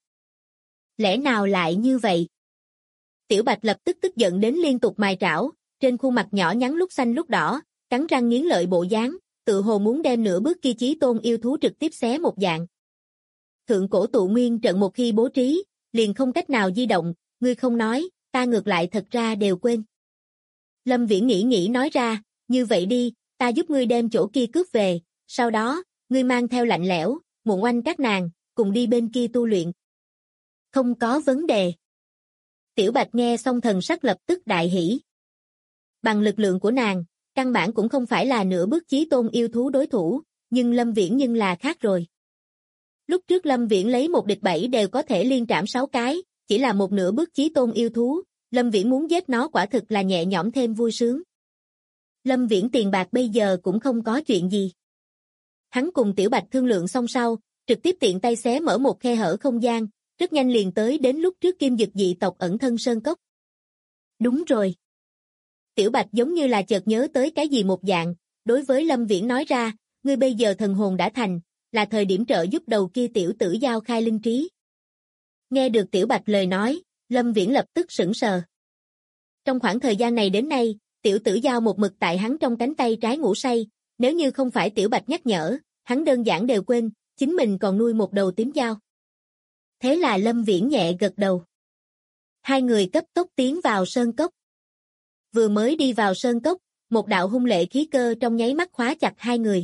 Lẽ nào lại như vậy? Tiểu Bạch lập tức tức giận đến liên tục mài trảo, trên khuôn mặt nhỏ nhắn lúc xanh lúc đỏ, cắn răng nghiến lợi bộ dáng, tự hồ muốn đem nửa bước kia chí tôn yêu thú trực tiếp xé một dạng. Thượng cổ tụ nguyên trận một khi bố trí, liền không cách nào di động, ngươi không nói, ta ngược lại thật ra đều quên. Lâm Viễn nghĩ nói ra, như vậy đi, ta giúp ngươi đem chỗ kia cướp về, sau đó, ngươi mang theo lạnh lẽo, Muộn Oanh các nàng, cùng đi bên kia tu luyện. Không có vấn đề. Tiểu Bạch nghe xong thần sắc lập tức đại hỉ. Bằng lực lượng của nàng, căn bản cũng không phải là nửa bước chí tôn yêu thú đối thủ, nhưng Lâm Viễn nhưng là khác rồi. Lúc trước Lâm Viễn lấy một địch 7 đều có thể liên trảm 6 cái, chỉ là một nửa bước chí tôn yêu thú, Lâm Viễn muốn giết nó quả thực là nhẹ nhõm thêm vui sướng. Lâm Viễn tiền bạc bây giờ cũng không có chuyện gì. Hắn cùng Tiểu Bạch thương lượng xong sau, trực tiếp tiện tay xé mở một khe hở không gian, rất nhanh liền tới đến lúc trước Kim Dực dị tộc ẩn thân sơn cốc. Đúng rồi. Tiểu Bạch giống như là chợt nhớ tới cái gì một dạng, đối với Lâm Viễn nói ra, ngươi bây giờ thần hồn đã thành, là thời điểm trợ giúp đầu kia tiểu tử giao khai linh trí. Nghe được Tiểu Bạch lời nói, Lâm Viễn lập tức sững sờ. Trong khoảng thời gian này đến nay, tiểu tử giao một mực tại hắn trong cánh tay trái ngủ say, nếu như không phải Tiểu Bạch nhắc nhở, hắn đơn giản đều quên, chính mình còn nuôi một đầu tím giao. Thế là Lâm Viễn nhẹ gật đầu. Hai người cấp tốc tiến vào sơn cốc. Vừa mới đi vào sơn cốc, một đạo hung lệ khí cơ trong nháy mắt khóa chặt hai người.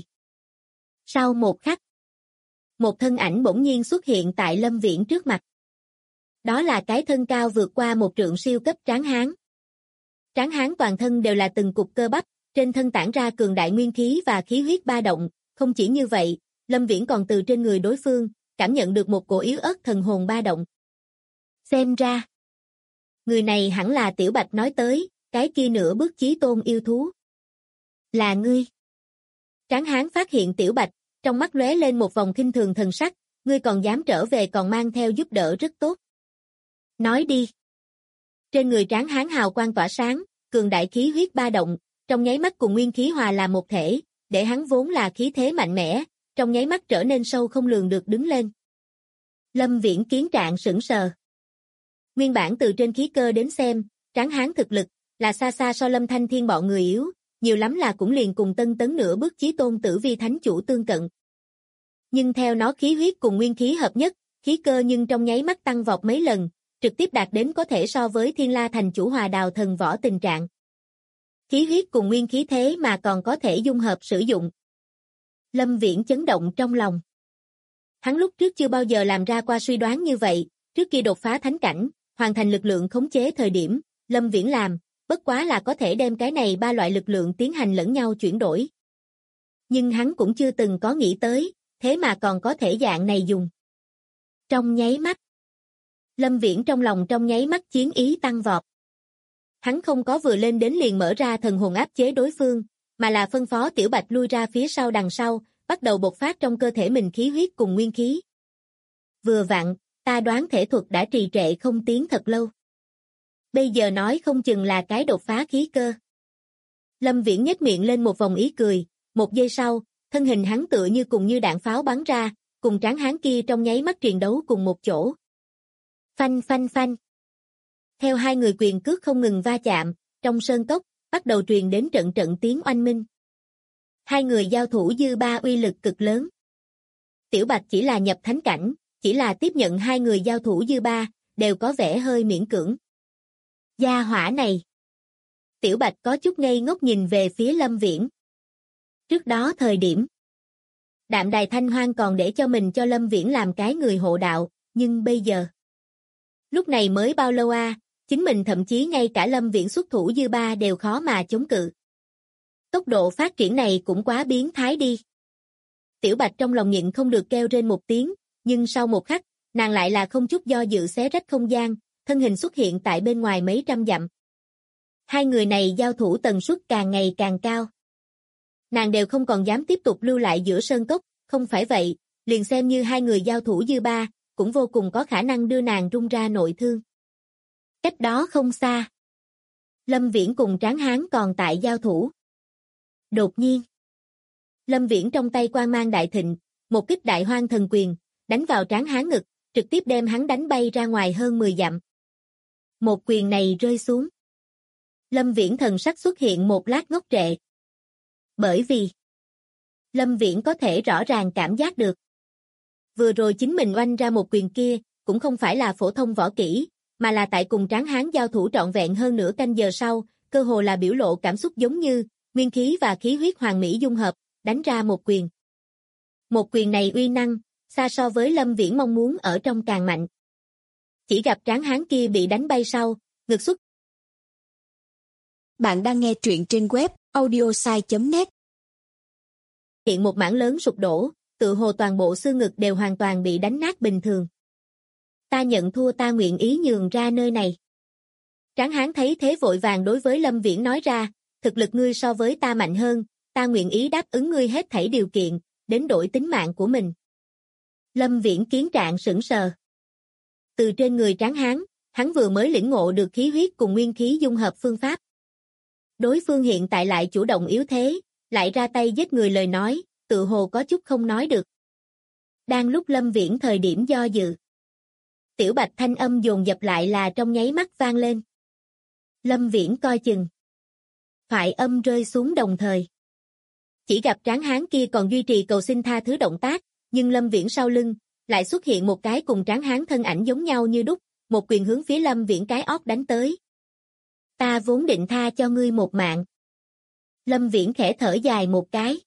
Sau một khắc, một thân ảnh bỗng nhiên xuất hiện tại Lâm Viễn trước mặt. Đó là cái thân cao vượt qua một trượng siêu cấp tráng hán. Tráng hán toàn thân đều là từng cục cơ bắp, trên thân tản ra cường đại nguyên khí và khí huyết ba động, không chỉ như vậy, Lâm Viễn còn từ trên người đối phương, cảm nhận được một cổ yếu ớt thần hồn ba động. Xem ra, người này hẳn là Tiểu Bạch nói tới, cái kia nửa bước chí tôn yêu thú. Là ngươi. Tráng hán phát hiện Tiểu Bạch, trong mắt lóe lên một vòng khinh thường thần sắc, ngươi còn dám trở về còn mang theo giúp đỡ rất tốt. Nói đi. Trên người tráng hán hào quang tỏa sáng, cường đại khí huyết ba động, trong nháy mắt cùng nguyên khí hòa làm một thể, để hắn vốn là khí thế mạnh mẽ, trong nháy mắt trở nên sâu không lường được đứng lên. Lâm Viễn kiến trạng sững sờ. Nguyên bản từ trên khí cơ đến xem, tráng hán thực lực là xa xa so Lâm Thanh Thiên bọn người yếu, nhiều lắm là cũng liền cùng Tân Tấn nửa bước chí tôn tử vi thánh chủ tương cận. Nhưng theo nó khí huyết cùng nguyên khí hợp nhất, khí cơ nhưng trong nháy mắt tăng vọt mấy lần, trực tiếp đạt đến có thể so với Thiên La Thành Chủ Hòa Đào thần võ tình trạng. Khí huyết cùng nguyên khí thế mà còn có thể dung hợp sử dụng. Lâm Viễn chấn động trong lòng. Hắn lúc trước chưa bao giờ làm ra qua suy đoán như vậy, trước khi đột phá thánh cảnh, hoàn thành lực lượng khống chế thời điểm, Lâm Viễn làm, bất quá là có thể đem cái này ba loại lực lượng tiến hành lẫn nhau chuyển đổi. Nhưng hắn cũng chưa từng có nghĩ tới, thế mà còn có thể dạng này dùng. Trong nháy mắt, Lâm Viễn trong lòng trong nháy mắt chiến ý tăng vọt. Hắn không có vừa lên đến liền mở ra thần hồn áp chế đối phương, mà là phân phó Tiểu Bạch lui ra phía sau đằng sau, bắt đầu bộc phát trong cơ thể mình khí huyết cùng nguyên khí. Vừa vặn, ta đoán thể thuật đã trì trệ không tiến thật lâu. Bây giờ nói không chừng là cái đột phá khí cơ. Lâm Viễn nhếch miệng lên một vòng ý cười, một giây sau, thân hình hắn tựa như cùng như đạn pháo bắn ra, cùng tráng hán kia trong nháy mắt triền đấu cùng một chỗ. Phanh phanh phanh. Theo hai người quyền cước không ngừng va chạm, trong sơn cốc, bắt đầu truyền đến trận trận tiếng oanh minh. Hai người giao thủ dư ba uy lực cực lớn. Tiểu Bạch chỉ là nhập thánh cảnh, chỉ là tiếp nhận hai người giao thủ dư ba, đều có vẻ hơi miễn cưỡng. Gia hỏa này. Tiểu Bạch có chút ngây ngốc nhìn về phía Lâm Viễn. Trước đó thời điểm, Đạm Đài Thanh Hoang còn để cho mình cho Lâm Viễn làm cái người hộ đạo, nhưng bây giờ. Lúc này mới bao lâu chính mình thậm chí ngay cả Lâm Viễn xuất thủ dư ba đều khó mà chống cự. Tốc độ phát triển này cũng quá biến thái đi. Tiểu Bạch trong lòng nhịn không được kêu rên một tiếng, nhưng sau một khắc, nàng lại là không chút do dự xé rách không gian, thân hình xuất hiện tại bên ngoài mấy trăm dặm. Hai người này giao thủ tần suất càng ngày càng cao. Nàng đều không còn dám tiếp tục lưu lại giữa sơn cốc, không phải vậy, liền xem như hai người giao thủ dư ba, cũng vô cùng có khả năng đưa nàng rung ra nội thương. Cách đó không xa. Lâm Viễn cùng Tráng Hán còn tại giao thủ. Đột nhiên, Lâm Viễn trong tay quang mang đại thịnh, một kích đại hoang thần quyền, đánh vào Tráng Hán ngực, trực tiếp đem hắn đánh bay ra ngoài hơn 10 dặm. Một quyền này rơi xuống. Lâm Viễn thần sắc xuất hiện một lát ngốc trệ. Bởi vì Lâm Viễn có thể rõ ràng cảm giác được. Vừa rồi chính mình oanh ra một quyền kia, cũng không phải là phổ thông võ kỹ, mà là tại cùng Tráng Hán giao thủ trọn vẹn hơn nửa canh giờ sau, cơ hồ là biểu lộ cảm xúc giống như nguyên khí và khí huyết hoàn mỹ dung hợp, đánh ra một quyền. Một quyền này uy năng, xa so với Lâm Viễn mong muốn ở trong càng mạnh. Chỉ gặp Tráng Hán kia bị đánh bay sau, ngực xuất.
Bạn đang nghe truyện trên web audiosai.net.
Hiện một mảng lớn sụp đổ, tự hồ toàn bộ xương ngực đều hoàn toàn bị đánh nát bình thường. Ta nhận thua, ta nguyện ý nhường ra nơi này. Tráng Hán thấy thế vội vàng đối với Lâm Viễn nói ra, thực lực ngươi so với ta mạnh hơn, ta nguyện ý đáp ứng ngươi hết thảy điều kiện, đến đổi tính mạng của mình. Lâm Viễn kiến trạng sững sờ. Từ trên người Tráng Hán, hắn vừa mới lĩnh ngộ được khí huyết cùng nguyên khí dung hợp phương pháp. Đối phương hiện tại lại chủ động yếu thế, lại ra tay giết người lời nói, tự hồ có chút không nói được. Đang lúc Lâm Viễn thời điểm do dự, Tiểu Bạch thanh âm dồn dập lại là trong nháy mắt vang lên. Lâm Viễn coi chừng. Thoại âm rơi xuống đồng thời. Chỉ gặp Tráng Hán kia còn duy trì cầu xin tha thứ động tác, nhưng Lâm Viễn sau lưng, lại xuất hiện một cái cùng Tráng Hán thân ảnh giống nhau như đúc, một quyền hướng phía Lâm Viễn cái óc đánh tới. Ta vốn định tha cho ngươi một mạng. Lâm Viễn khẽ thở dài một cái.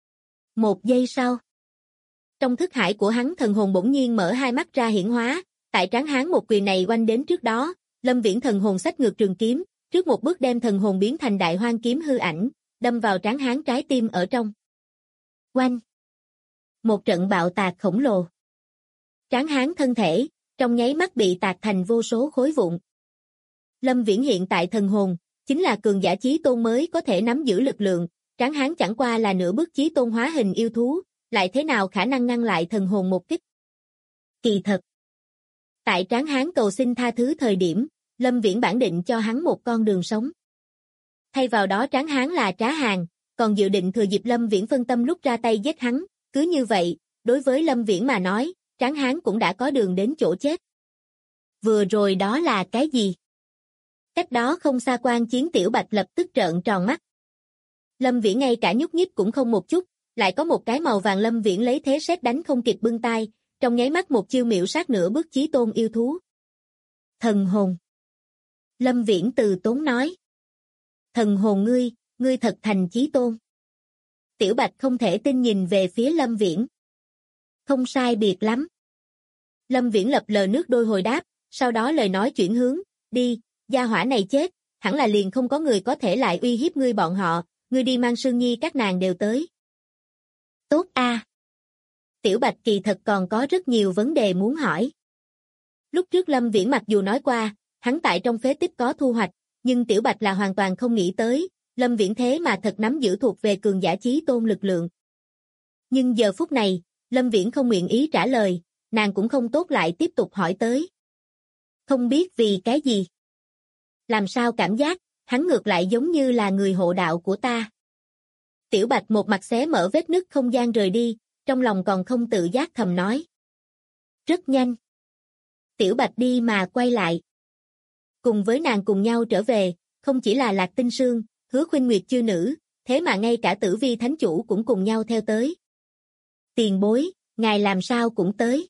Một giây sau. Trong thức hải của hắn thần hồn bỗng nhiên mở hai mắt ra hiển hóa, tại Tráng Hán một quyền này oanh đến trước đó, Lâm Viễn thần hồn xách ngược trường kiếm, trước một bước đem thần hồn biến thành đại hoang kiếm hư ảnh, đâm vào Tráng Hán trái tim ở trong. Oanh! Một trận bạo tạc khổng lồ. Tráng Hán thân thể, trong nháy mắt bị tạc thành vô số khối vụn. Lâm Viễn hiện tại thần hồn, chính là cường giả chí tôn mới có thể nắm giữ lực lượng, Tráng Hán chẳng qua là nửa bước chí tôn hóa hình yêu thú, lại thế nào khả năng ngăn lại thần hồn một kích. Kỳ thật. Tại Tráng Hán cầu xin tha thứ thời điểm, Lâm Viễn bản định cho hắn một con đường sống. Thay vào đó Tráng Hán là trá hàng, còn dự định thừa dịp Lâm Viễn phân tâm lúc ra tay giết hắn, cứ như vậy, đối với Lâm Viễn mà nói, Tráng Hán cũng đã có đường đến chỗ chết. Vừa rồi đó là cái gì? Cách đó không xa quan chiến Tiểu Bạch lập tức trợn tròn mắt. Lâm Viễn ngay cả nhúc nhích cũng không một chút, lại có một cái màu vàng Lâm Viễn lấy thế sét đánh không kịp bưng tay, trong nháy mắt một chiêu miểu sát nửa bước chí tôn yêu thú. Thần hồn. Lâm Viễn từ tốn nói. Thần hồn ngươi thật thành chí tôn. Tiểu Bạch không thể tin nhìn về phía Lâm Viễn. Không sai biệt lắm. Lâm Viễn lập lờ nước đôi hồi đáp, sau đó lời nói chuyển hướng, đi, gia hỏa này chết, hẳn là liền không có người có thể lại uy hiếp ngươi bọn họ, ngươi đi mang Sương Nhi các nàng đều tới. Tốt a. Tiểu Bạch kỳ thật còn có rất nhiều vấn đề muốn hỏi. Lúc trước Lâm Viễn mặc dù nói qua, hắn tại trong phế tích có thu hoạch, nhưng Tiểu Bạch là hoàn toàn không nghĩ tới, Lâm Viễn thế mà thật nắm giữ thuộc về cường giả chí tôn lực lượng. Nhưng giờ phút này, Lâm Viễn không nguyện ý trả lời, nàng cũng không tốt lại tiếp tục hỏi tới. Không biết vì cái gì. Làm sao cảm giác, hắn ngược lại giống như là người hộ đạo của ta. Tiểu Bạch một mặt xé mở vết nứt không gian rời đi, trong lòng còn không tự giác thầm nói. Rất nhanh. Tiểu Bạch đi mà quay lại. Cùng với nàng cùng nhau trở về, không chỉ là Lạc Tinh Sương, Hứa Khuynh Nguyệt chư nữ, thế mà ngay cả Tử Vi Thánh Chủ cũng cùng nhau theo tới. Tiền bối, ngài làm sao cũng tới.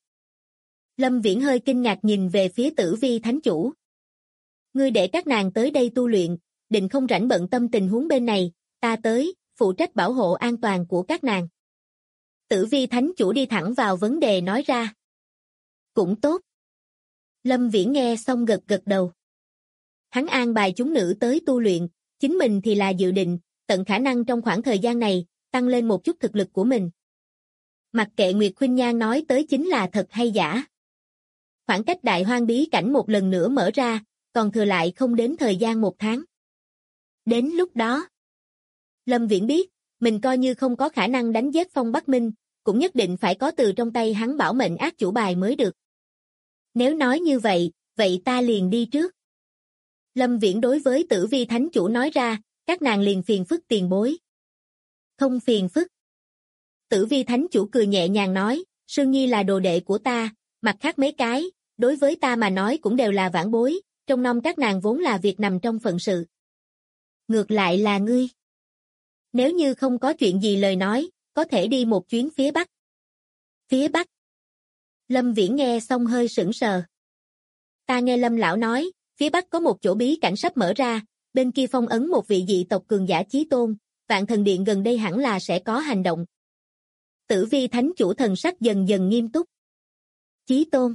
Lâm Viễn hơi kinh ngạc nhìn về phía Tử Vi Thánh Chủ. Ngươi để các nàng tới đây tu luyện, định không rảnh bận tâm tình huống bên này, ta tới, phụ trách bảo hộ an toàn của các nàng. Tử Vi Thánh Chủ đi thẳng vào vấn đề nói ra. Cũng tốt. Lâm Viễn nghe xong gật gật đầu. Hắn an bài chúng nữ tới tu luyện, chính mình thì là dự định, tận khả năng trong khoảng thời gian này, tăng lên một chút thực lực của mình. Mặc kệ Nguyệt Khuynh Nhan nói tới chính là thật hay giả. Khoảng cách đại hoang bí cảnh một lần nữa mở ra, còn thừa lại không đến thời gian 1 tháng. Đến lúc đó, Lâm Viễn biết, mình coi như không có khả năng đánh giết Phong Bắc Minh, cũng nhất định phải có từ trong tay hắn bảo mệnh ác chủ bài mới được. Nếu nói như vậy, vậy ta liền đi trước. Lâm Viễn đối với Tử Vi Thánh Chủ nói ra, các nàng liền phiền phức tiền bối. Không phiền phức. Tử Vi Thánh Chủ cười nhẹ nhàng nói, Sương Nhi là đồ đệ của ta, mặt khác mấy cái, đối với ta mà nói cũng đều là vãn bối, trong năm các nàng vốn là việc nằm trong phận sự. Ngược lại là ngươi. Nếu như không có chuyện gì lời nói, có thể đi một chuyến phía Bắc. Phía Bắc. Lâm Viễn nghe xong hơi sững sờ. Ta nghe Lâm lão nói, phía Bắc có một chỗ bí cảnh sắp mở ra, bên kia phong ấn một vị dị tộc cường giả chí tôn, Vạn Thần Điện gần đây hẳn là sẽ có hành động. Tử Vi Thánh Chủ thần sắc dần dần nghiêm túc. Chí tôn.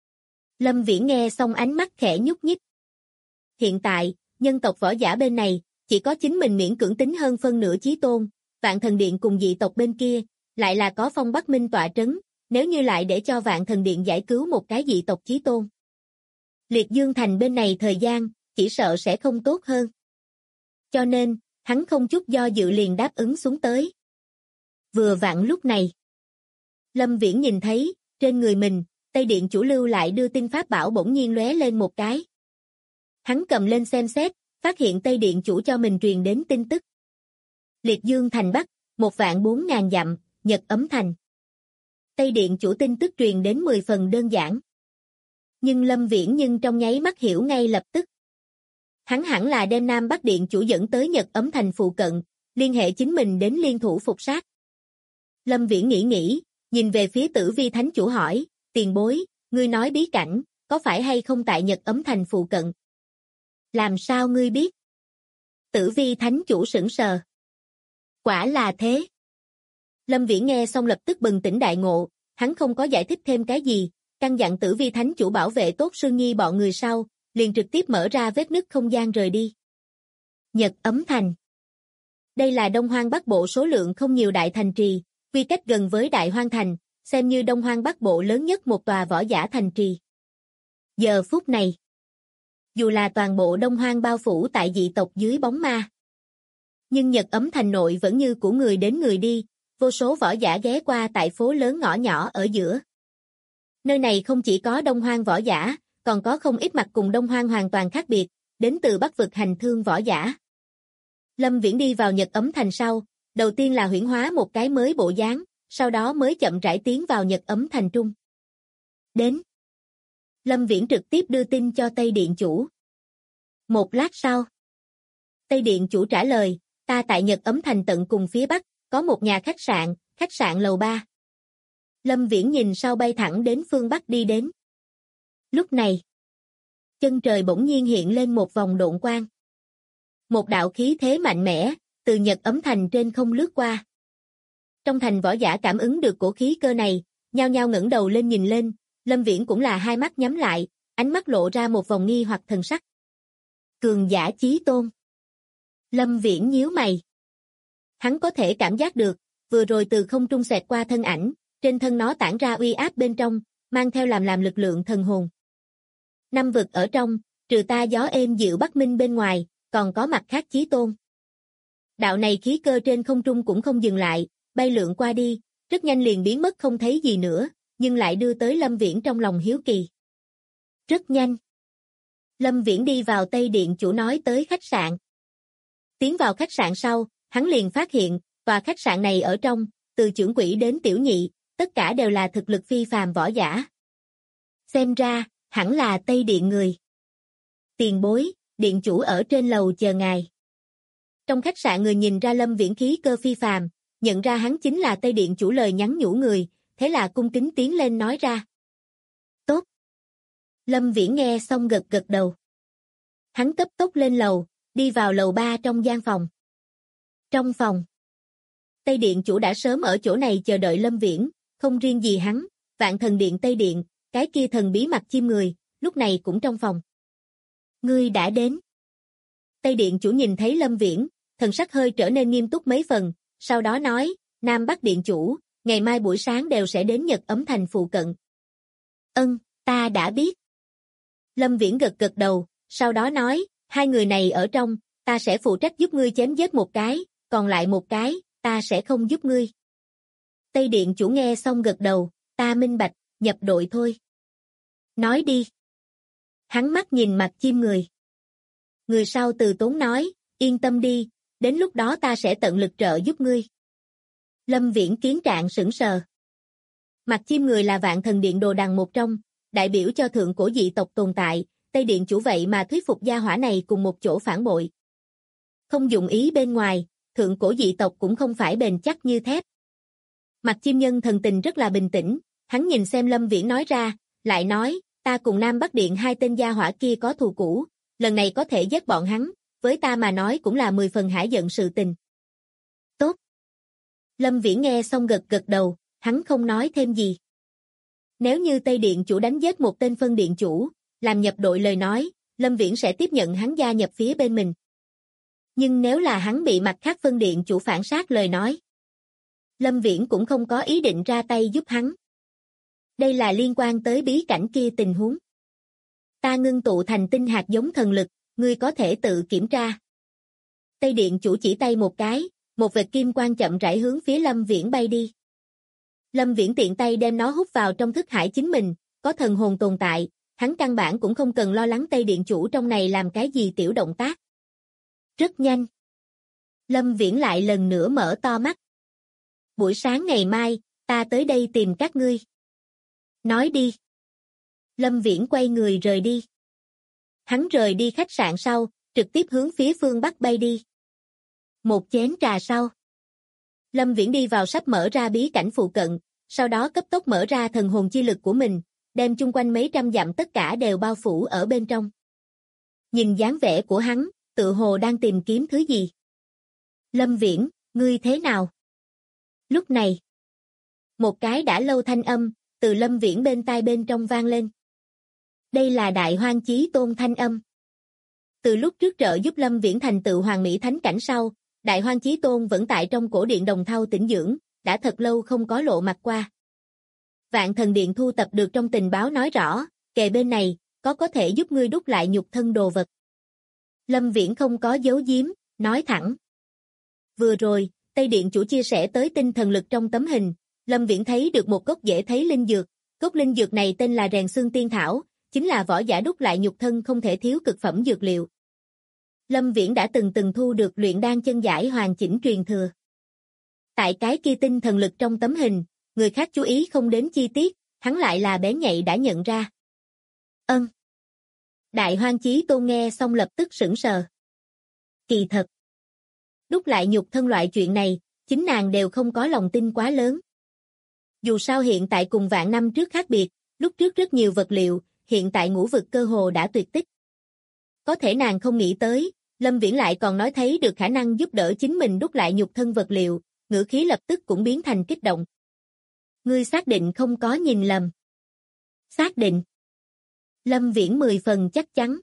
Lâm Viễn nghe xong ánh mắt khẽ nhúc nhích. Hiện tại, nhân tộc võ giả bên này, chỉ có chính mình miễn cưỡng tính hơn phân nửa chí tôn, Vạn Thần Điện cùng dị tộc bên kia, lại là có Phong Bắc Minh tọa trấn, nếu như lại để cho Vạn Thần Điện giải cứu một cái dị tộc chí tôn. Liệt Dương Thành bên này thời gian, chỉ sợ sẽ không tốt hơn. Cho nên, hắn không chút do dự liền đáp ứng xuống tới. Vừa vặn lúc này, Lâm Viễn nhìn thấy, trên người mình, Tây Điện Chủ lưu lại đưa tin pháp bảo bỗng nhiên lóe lên một cái. Hắn cầm lên xem xét, phát hiện Tây Điện Chủ cho mình truyền đến tin tức. Liệt Dương Thành Bắc, 1.400.000 dặm, Nhật Ấm Thành. Tây Điện Chủ tin tức truyền đến 10 phần đơn giản. Nhưng Lâm Viễn trong nháy mắt hiểu ngay lập tức. Hắn hẳn là đem Nam Bắc Điện Chủ dẫn tới Nhật Ấm Thành phụ cận, liên hệ chính mình đến liên thủ phục sát. Lâm Viễn nghĩ, nhìn về phía Tử Vi Thánh Chủ hỏi, tiền bối, ngươi nói bí cảnh, có phải hay không tại Nhật Ấm Thành phụ cận? Làm sao ngươi biết? Tử Vi Thánh Chủ sững sờ. Quả là thế. Lâm Viễn nghe xong lập tức bừng tỉnh đại ngộ, hắn không có giải thích thêm cái gì, căn dặn Tử Vi Thánh Chủ bảo vệ tốt Sương Nhi bọn người sau, liền trực tiếp mở ra vết nứt không gian rời đi. Nhật Ấm Thành. Đây là Đông Hoang Bắc Bộ số lượng không nhiều đại thành trì, quy cách gần với Đại Hoang Thành, xem như Đông Hoang Bắc Bộ lớn nhất một tòa võ giả thành trì. Giờ phút này, dù là toàn bộ Đông Hoang bao phủ tại dị tộc dưới bóng ma, nhưng Nhật Ấm Thành nội vẫn như của người đến người đi, vô số võ giả ghé qua tại phố lớn ngõ nhỏ ở giữa. Nơi này không chỉ có Đông Hoang võ giả, còn có không ít mặt cùng Đông Hoang hoàn toàn khác biệt, đến từ Bắc vực hành thương võ giả. Lâm Viễn đi vào Nhật Ấm Thành sau, đầu tiên là huyễn hóa một cái mới bộ dáng, sau đó mới chậm rãi tiến vào Nhật Ấm Thành trung. Đến. Lâm Viễn trực tiếp đưa tin cho Tây Điện Chủ. Một lát sau, Tây Điện Chủ trả lời, ta tại Nhật Ấm Thành tận cùng phía Bắc, có một nhà khách sạn lầu 3. Lâm Viễn nhìn sau bay thẳng đến phương Bắc đi đến. Lúc này, chân trời bỗng nhiên hiện lên một vòng độn quang. Một đạo khí thế mạnh mẽ, từ Nhật Ấm Thành trên không lướt qua. Trong thành võ giả cảm ứng được cổ khí cơ này, nhao nhao ngẩng đầu lên nhìn lên, Lâm Viễn cũng là hai mắt nhắm lại, ánh mắt lộ ra một vòng nghi hoặc thần sắc. Cường giả chí tôn. Lâm Viễn nhíu mày. Hắn có thể cảm giác được, vừa rồi từ không trung xẹt qua thân ảnh, trên thân nó tản ra uy áp bên trong, mang theo làm lực lượng thần hồn. Năm vực ở trong, trừ ta gió êm dịu Bắc Minh bên ngoài, còn có mặt khác chí tôn. Đạo này khí cơ trên không trung cũng không dừng lại, bay lượn qua đi, rất nhanh liền biến mất không thấy gì nữa, nhưng lại đưa tới Lâm Viễn trong lòng hiếu kỳ. Rất nhanh. Lâm Viễn đi vào Tây Điện chủ nói tới khách sạn. Tiến vào khách sạn sau, hắn liền phát hiện, tòa khách sạn này ở trong, từ trưởng quỹ đến tiểu nhị, tất cả đều là thực lực phi phàm võ giả. Xem ra, hẳn là Tây Điện người. Tiền bối, điện chủ ở trên lầu chờ ngài. Trong khách sạn người nhìn ra Lâm Viễn khí cơ phi phàm, nhận ra hắn chính là Tây Điện chủ lời nhắn nhủ người, thế là cung kính tiến lên nói ra. Tốt. Lâm Viễn nghe xong gật gật đầu. Hắn cấp tốc lên lầu, đi vào lầu 3 trong gian phòng. Trong phòng, Tây Điện chủ đã sớm ở chỗ này chờ đợi Lâm Viễn, không riêng gì hắn, Vạn Thần Điện Tây Điện, cái kia thần bí mặt chim người, lúc này cũng trong phòng. Ngươi đã đến. Tây Điện chủ nhìn thấy Lâm Viễn, thần sắc hơi trở nên nghiêm túc mấy phần, sau đó nói, Nam Bắc Điện chủ, ngày mai buổi sáng đều sẽ đến Nhật Ấm Thành phụ cận. Ta đã biết. Lâm Viễn gật gật đầu, sau đó nói, hai người này ở trong, ta sẽ phụ trách giúp ngươi chém giết một cái, còn lại một cái, ta sẽ không giúp ngươi. Tây Điện chủ nghe xong gật đầu, ta minh bạch, nhập đội thôi. Nói đi. Hắn mắt nhìn mặt chim người. Người sau từ tốn nói, yên tâm đi, đến lúc đó ta sẽ tận lực trợ giúp ngươi. Lâm Viễn kiến trạng sững sờ. Mặt chim người là Vạn Thần Điện đồ đằng một trong, đại biểu cho thượng cổ dị tộc tồn tại, Tây Điện chủ vậy mà thuyết phục gia hỏa này cùng một chỗ phản bội. Không dụng ý bên ngoài, thượng cổ dị tộc cũng không phải bền chắc như thép. Mặt chim nhân thần tình rất là bình tĩnh, hắn nhìn xem Lâm Viễn nói ra, lại nói, ta cùng Nam Bắc Điện hai tên gia hỏa kia có thù cũ, lần này có thể giết bọn hắn, với ta mà nói cũng là 10 phần hả giận sự tình. Tốt. Lâm Viễn nghe xong gật gật đầu, hắn không nói thêm gì. Nếu như Tây Điện chủ đánh giết một tên phân điện chủ, làm nhập đội lời nói, Lâm Viễn sẽ tiếp nhận hắn gia nhập phía bên mình. Nhưng nếu là hắn bị mặt khác phân điện chủ phản sát lời nói, Lâm Viễn cũng không có ý định ra tay giúp hắn. Đây là liên quan tới bí cảnh kia tình huống. Ta ngưng tụ thành tinh hạt giống thần lực, ngươi có thể tự kiểm tra. Tây Điện chủ chỉ tay một cái, một vệt kim quang chậm rãi hướng phía Lâm Viễn bay đi. Lâm Viễn tiện tay đem nó hút vào trong thức hải chính mình, có thần hồn tồn tại, hắn căn bản cũng không cần lo lắng Tây Điện chủ trong này làm cái gì tiểu động tác. Rất nhanh. Lâm Viễn lại lần nữa mở to mắt. Buổi sáng ngày mai, ta tới đây tìm các ngươi. Nói đi. Lâm Viễn quay người rời đi. Hắn rời đi khách sạn sau, trực tiếp hướng phía phương Bắc bay đi. Một chén trà sau. Lâm Viễn đi vào sắp mở ra bí cảnh phụ cận, sau đó cấp tốc mở ra thần hồn chi lực của mình, đem chung quanh mấy trăm dặm tất cả đều bao phủ ở bên trong. Nhìn dáng vẻ của hắn, tự hồ đang tìm kiếm thứ gì. Lâm Viễn, ngươi thế nào? Lúc này, một cái đã lâu thanh âm, từ Lâm Viễn bên tai bên trong vang lên. Đây là Đại Hoang Chí Tôn thanh âm. Từ lúc trước trợ giúp Lâm Viễn thành tựu Hoàng Mỹ Thánh cảnh sau, Đại Hoang Chí Tôn vẫn tại trong cổ điện Đồng Thau tĩnh dưỡng, đã thật lâu không có lộ mặt qua. Vạn Thần Điện thu tập được trong tình báo nói rõ, kề bên này, có thể giúp ngươi đúc lại nhục thân đồ vật. Lâm Viễn không có giấu giếm, nói thẳng. Vừa rồi, Tây Điện chủ chia sẻ tới tinh thần lực trong tấm hình, Lâm Viễn thấy được một gốc dễ thấy linh dược, gốc linh dược này tên là Rèn Xương Tiên Thảo, chính là võ giả đúc lại nhục thân không thể thiếu cực phẩm dược liệu. Lâm Viễn đã từng thu được luyện đan chân giải hoàn chỉnh truyền thừa. Tại cái kia tinh thần lực trong tấm hình, người khác chú ý không đến chi tiết, hắn lại là bén nhạy đã nhận ra. Đại Hoang Chí Tôn nghe xong lập tức sững sờ. Kỳ thật, đúc lại nhục thân loại chuyện này, chính nàng đều không có lòng tin quá lớn. Dù sao hiện tại cùng vạn năm trước khác biệt, lúc trước rất nhiều vật liệu, hiện tại ngũ vực cơ hồ đã tuyệt tích. Có thể nàng không nghĩ tới, Lâm Viễn lại còn nói thấy được khả năng giúp đỡ chính mình đúc lại nhục thân vật liệu, ngữ khí lập tức cũng biến thành kích động. Ngươi xác định không có nhìn lầm. Xác định. Lâm Viễn 10 phần chắc chắn.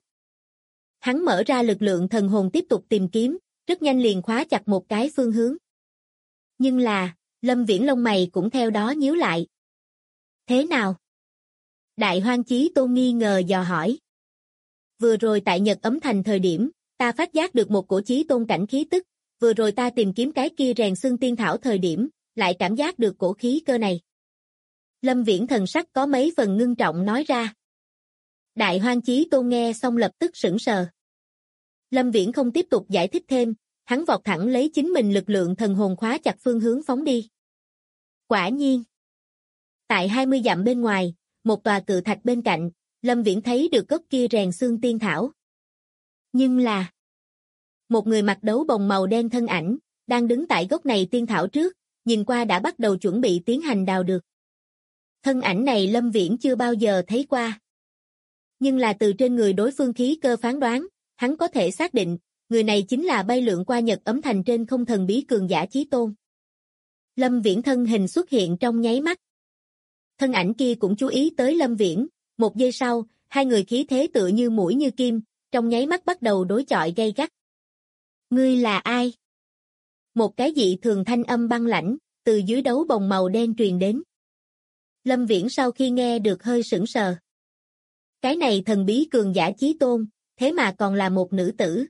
Hắn mở ra lực lượng thần hồn tiếp tục tìm kiếm, rất nhanh liền khóa chặt một cái phương hướng. Nhưng là, Lâm Viễn lông mày cũng theo đó nhíu lại. Thế nào? Đại Hoang Chí Tôn nghi ngờ dò hỏi. Vừa rồi tại Nhật Ấm Thành thời điểm, ta phát giác được một cổ chí tôn cảnh khí tức, vừa rồi ta tìm kiếm cái kia rèn xương tiên thảo thời điểm, lại cảm giác được cổ khí cơ này. Lâm Viễn thần sắc có mấy phần ngưng trọng nói ra. Đại Hoang Chí Tôn nghe xong lập tức sững sờ. Lâm Viễn không tiếp tục giải thích thêm, hắn vọt thẳng lấy chính mình lực lượng thần hồn khóa chặt phương hướng phóng đi. Quả nhiên. Tại 20 dặm bên ngoài, một tòa cự thạch bên cạnh, Lâm Viễn thấy được gốc kia rèn xương tiên thảo. Nhưng là một người mặc đấu bồng màu đen thân ảnh, đang đứng tại gốc này tiên thảo trước, nhìn qua đã bắt đầu chuẩn bị tiến hành đào được. Thân ảnh này Lâm Viễn chưa bao giờ thấy qua. Nhưng là từ trên người đối phương khí cơ phán đoán, hắn có thể xác định, người này chính là bay lượn qua Nhật Ấm Thành trên không thần bí cường giả chí tôn. Lâm Viễn thân hình xuất hiện trong nháy mắt. Thân ảnh kia cũng chú ý tới Lâm Viễn, một giây sau, hai người khí thế tựa như mũi như kim, trong nháy mắt bắt đầu đối chọi gay gắt. Ngươi là ai? Một cái dị thường thanh âm băng lãnh, từ dưới đấu bồng màu đen truyền đến. Lâm Viễn sau khi nghe được hơi sững sờ. Cái này thần bí cường giả chí tôn, thế mà còn là một nữ tử.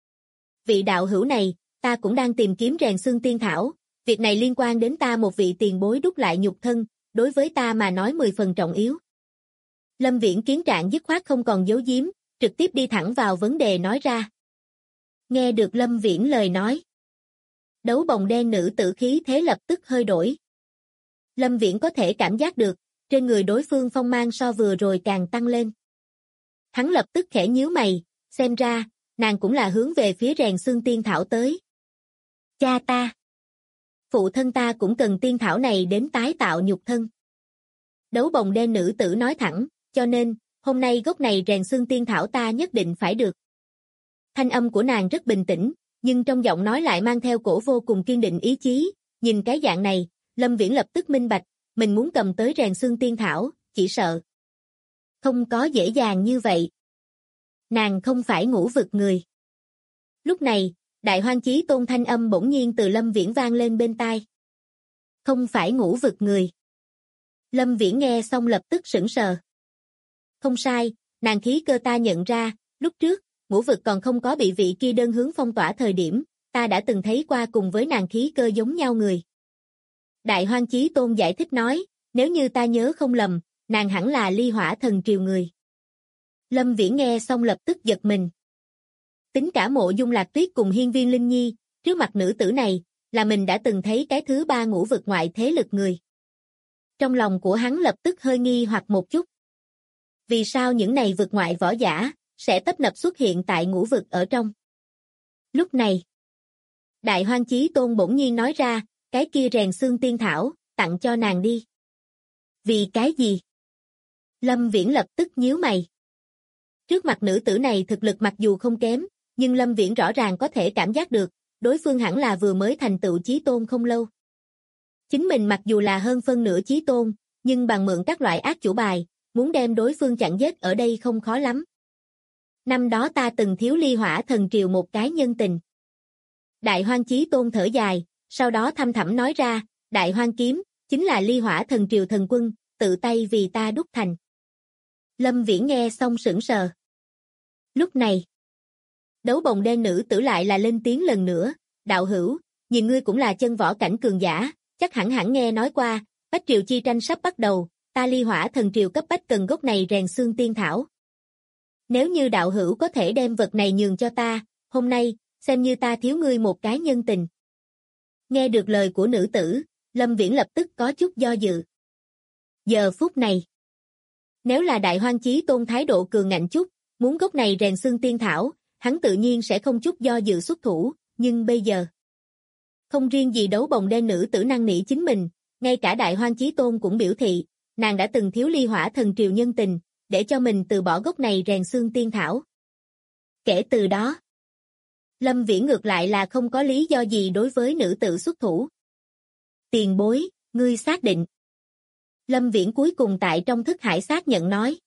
Vị đạo hữu này, ta cũng đang tìm kiếm rèn xương tiên thảo, việc này liên quan đến ta một vị tiền bối đúc lại nhục thân, đối với ta mà nói 10 phần trọng yếu. Lâm Viễn kiến trạng dứt khoát không còn giấu giếm, trực tiếp đi thẳng vào vấn đề nói ra. Nghe được Lâm Viễn lời nói. Đấu bồng đen nữ tử khí thế lập tức hơi đổi. Lâm Viễn có thể cảm giác được, trên người đối phương phong mang so vừa rồi càng tăng lên. Hắn lập tức khẽ nhíu mày, xem ra, nàng cũng là hướng về phía rèn xương tiên thảo tới. Cha ta! Phụ thân ta cũng cần tiên thảo này đến tái tạo nhục thân. Đấu bồng đen nữ tử nói thẳng, cho nên, hôm nay gốc này rèn xương tiên thảo ta nhất định phải được. Thanh âm của nàng rất bình tĩnh, nhưng trong giọng nói lại mang theo cổ vô cùng kiên định ý chí, nhìn cái dạng này, Lâm Viễn lập tức minh bạch, mình muốn cầm tới rèn xương tiên thảo, chỉ sợ không có dễ dàng như vậy. Nàng không phải ngũ vực người. Lúc này, Đại Hoang Chí Tôn thanh âm bỗng nhiên từ Lâm Viễn vang lên bên tai. Không phải ngũ vực người. Lâm Viễn nghe xong lập tức sững sờ. Không sai, nàng khí cơ ta nhận ra, lúc trước, ngũ vực còn không có bị vị kia đơn hướng phong tỏa thời điểm, ta đã từng thấy qua cùng với nàng khí cơ giống nhau người. Đại Hoang Chí Tôn giải thích nói, nếu như ta nhớ không lầm, nàng hẳn là Ly Hỏa Thần Triều người. Lâm Viễn nghe xong lập tức giật mình. Tính cả Mộ Dung Lạc Tuyết cùng Hiên Viên Linh Nhi, trước mặt nữ tử này, là mình đã từng thấy cái thứ ba ngũ vực ngoại thế lực người. Trong lòng của hắn lập tức hơi nghi hoặc một chút. Vì sao những này vực ngoại võ giả, sẽ tấp nập xuất hiện tại ngũ vực ở trong? Lúc này, Đại Hoang Chí Tôn bỗng nhiên nói ra, cái kia rèn xương tiên thảo, tặng cho nàng đi. Vì cái gì? Lâm Viễn lập tức nhíu mày. Trước mặt nữ tử này thực lực mặc dù không kém, nhưng Lâm Viễn rõ ràng có thể cảm giác được, đối phương hẳn là vừa mới thành tựu chí tôn không lâu. Chính mình mặc dù là hơn phân nửa chí tôn, nhưng bằng mượn các loại ác chủ bài, muốn đem đối phương chặn giết ở đây không khó lắm. Năm đó ta từng thiếu Ly Hỏa Thần Triều một cái nhân tình. Đại Hoang Chí Tôn thở dài, sau đó thăm thẳm nói ra, Đại Hoang Kiếm, chính là Ly Hỏa Thần Triều thần quân, tự tay vì ta đúc thành. Lâm Viễn nghe xong sững sờ. Lúc này, đấu bồng đen nữ tử lại là lên tiếng lần nữa, đạo hữu, nhìn ngươi cũng là chân võ cảnh cường giả, chắc hẳn nghe nói qua, Bách Triều chi tranh sắp bắt đầu, ta Ly Hỏa Thần Triều cấp bách cần gốc này rèn xương tiên thảo. Nếu như đạo hữu có thể đem vật này nhường cho ta, hôm nay, xem như ta thiếu ngươi một cái nhân tình. Nghe được lời của nữ tử, Lâm Viễn lập tức có chút do dự. Giờ phút này, nếu là Đại Hoang Chí Tôn thái độ cường ngạnh chút, muốn gốc này rèn xương tiên thảo, hắn tự nhiên sẽ không chút do dự xuất thủ, nhưng bây giờ, không riêng gì đấu bồng đen nữ tử năn nỉ chính mình, ngay cả Đại Hoang Chí Tôn cũng biểu thị, nàng đã từng thiếu Ly Hỏa Thần Triều nhân tình, để cho mình từ bỏ gốc này rèn xương tiên thảo. Kể từ đó, Lâm Viễn ngược lại là không có lý do gì đối với nữ tử xuất thủ. Tiền bối, ngươi xác định. Lâm Viễn cuối cùng tại trong thức hải xác nhận nói.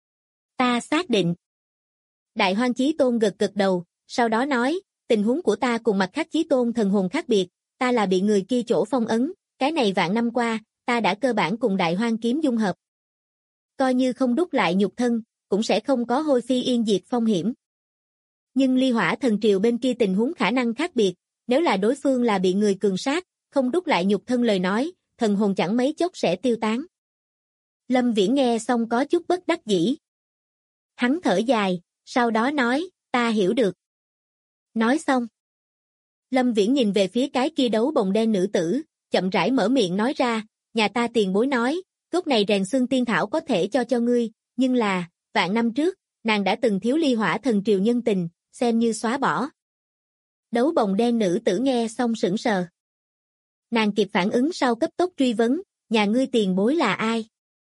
Ta xác định. Đại Hoang Chí Tôn gật gật đầu, sau đó nói, tình huống của ta cùng mặt khác Chí Tôn thần hồn khác biệt, ta là bị người kia chỗ phong ấn, cái này vạn năm qua, ta đã cơ bản cùng Đại Hoang kiếm dung hợp. Coi như không đúc lại nhục thân, cũng sẽ không có hôi phi yên diệt phong hiểm. Nhưng Ly Hỏa Thần Triều bên kia tình huống khả năng khác biệt, nếu là đối phương là bị người cường sát, không đúc lại nhục thân lời nói, thần hồn chẳng mấy chốc sẽ tiêu tán. Lâm Viễn nghe xong có chút bất đắc dĩ. Hắn thở dài, sau đó nói, ta hiểu được. Nói xong, Lâm Viễn nhìn về phía cái kia đấu bồng đen nữ tử, chậm rãi mở miệng nói ra, nhà ta tiền bối nói, gốc này rèn xương tiên thảo có thể cho ngươi, nhưng là, vạn năm trước, nàng đã từng thiếu Ly Hỏa Thần Triều nhân tình, xem như xóa bỏ. Đấu bồng đen nữ tử nghe xong sững sờ. Nàng kịp phản ứng sau cấp tốc truy vấn, nhà ngươi tiền bối là ai?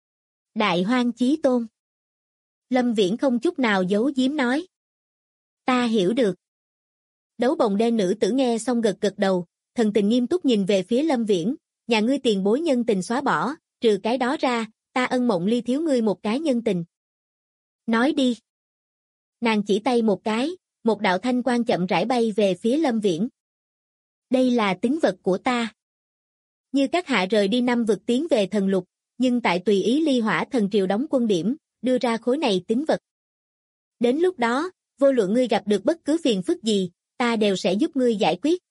Đại Hoang Chí Tôn. Lâm Viễn không chút nào giấu giếm nói. Ta hiểu được. Đấu bồng đen nữ tử nghe xong gật gật đầu, thần tình nghiêm túc nhìn về phía Lâm Viễn, nhà ngươi tiền bối nhân tình xóa bỏ, trừ cái đó ra, ta Ân Mộng Ly thiếu ngươi một cái nhân tình. Nói đi. Nàng chỉ tay một cái, một đạo thanh quang chậm rãi bay về phía Lâm Viễn. Đây là tín vật của ta. Như các hạ rời đi năm vực tiến về thần lục, nhưng tại tùy ý Ly Hỏa Thần Triều đóng quân điểm, đưa ra khối này tín vật. Đến lúc đó, vô luận ngươi gặp được bất cứ phiền phức gì, ta đều sẽ giúp ngươi giải quyết.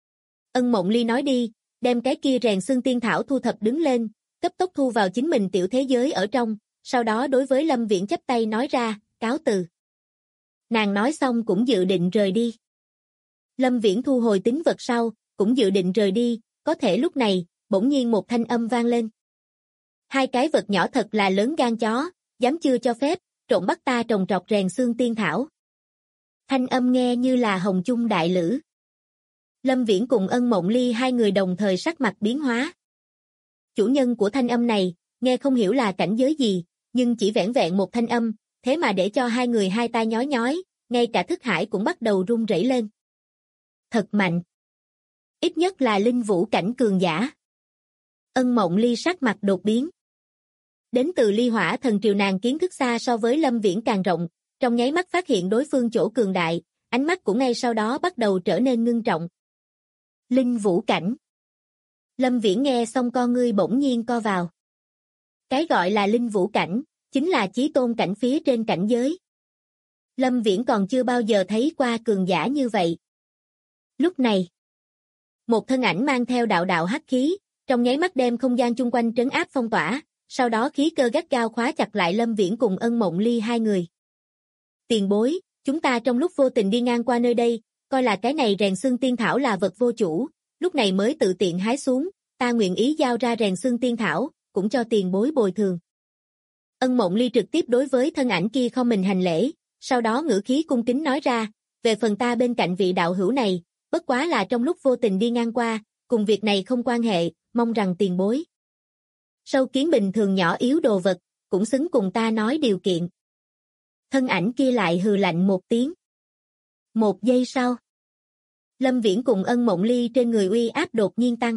Ân Mộng Ly nói đi, đem cái kia rèn xương tiên thảo thu thập đứng lên, cấp tốc thu vào chính mình tiểu thế giới ở trong, sau đó đối với Lâm Viễn chắp tay nói ra, cáo từ. Nàng nói xong cũng dự định rời đi. Lâm Viễn thu hồi tín vật sau, cũng dự định rời đi, có thể lúc này, bỗng nhiên một thanh âm vang lên. Hai cái vật nhỏ thật là lớn gan chó, dám chưa cho phép, trộm bắt ta trồng trọt rèn xương tiên thảo. Thanh âm nghe như là hồng chung đại lữ. Lâm Viễn cùng Ân Mộng Ly hai người đồng thời sắc mặt biến hóa. Chủ nhân của thanh âm này, nghe không hiểu là cảnh giới gì, nhưng chỉ vẻn vẹn một thanh âm, thế mà để cho hai người hai tai nhói nhói, ngay cả thức hải cũng bắt đầu run rẩy lên. Thật mạnh. Ít nhất là linh vũ cảnh cường giả. Ân Mộng Ly sắc mặt đột biến. Đến từ Ly Hỏa Thần Triều nàng kiến thức xa so với Lâm Viễn càng rộng, trong nháy mắt phát hiện đối phương chỗ cường đại, ánh mắt cũng ngay sau đó bắt đầu trở nên ngưng trọng. Linh vũ cảnh. Lâm Viễn nghe xong con ngươi bỗng nhiên co vào. Cái gọi là linh vũ cảnh, chính là chí tôn cảnh phía trên cảnh giới. Lâm Viễn còn chưa bao giờ thấy qua cường giả như vậy. Lúc này, một thân ảnh mang theo đạo đạo hắc khí, trong nháy mắt đem không gian chung quanh trấn áp phong tỏa, sau đó khí cơ gắt gao khóa chặt lại Lâm Viễn cùng Ân Mộng Ly hai người. Tiền bối, chúng ta trong lúc vô tình đi ngang qua nơi đây, coi là cái này rèn xương tiên thảo là vật vô chủ, lúc này mới tự tiện hái xuống, ta nguyện ý giao ra rèn xương tiên thảo, cũng cho tiền bối bồi thường. Ân Mộng Ly trực tiếp đối với thân ảnh kia không mình hành lễ, sau đó ngữ khí cung kính nói ra, về phần ta bên cạnh vị đạo hữu này, bất quá là trong lúc vô tình đi ngang qua, cùng việc này không quan hệ, mong rằng tiền bối. Sâu kiến bình thường nhỏ yếu đồ vật, cũng xứng cùng ta nói điều kiện. Thân ảnh kia lại hừ lạnh một tiếng. Một giây sau, Lâm Viễn cùng Ân Mộng Ly trên người uy áp đột nhiên tăng.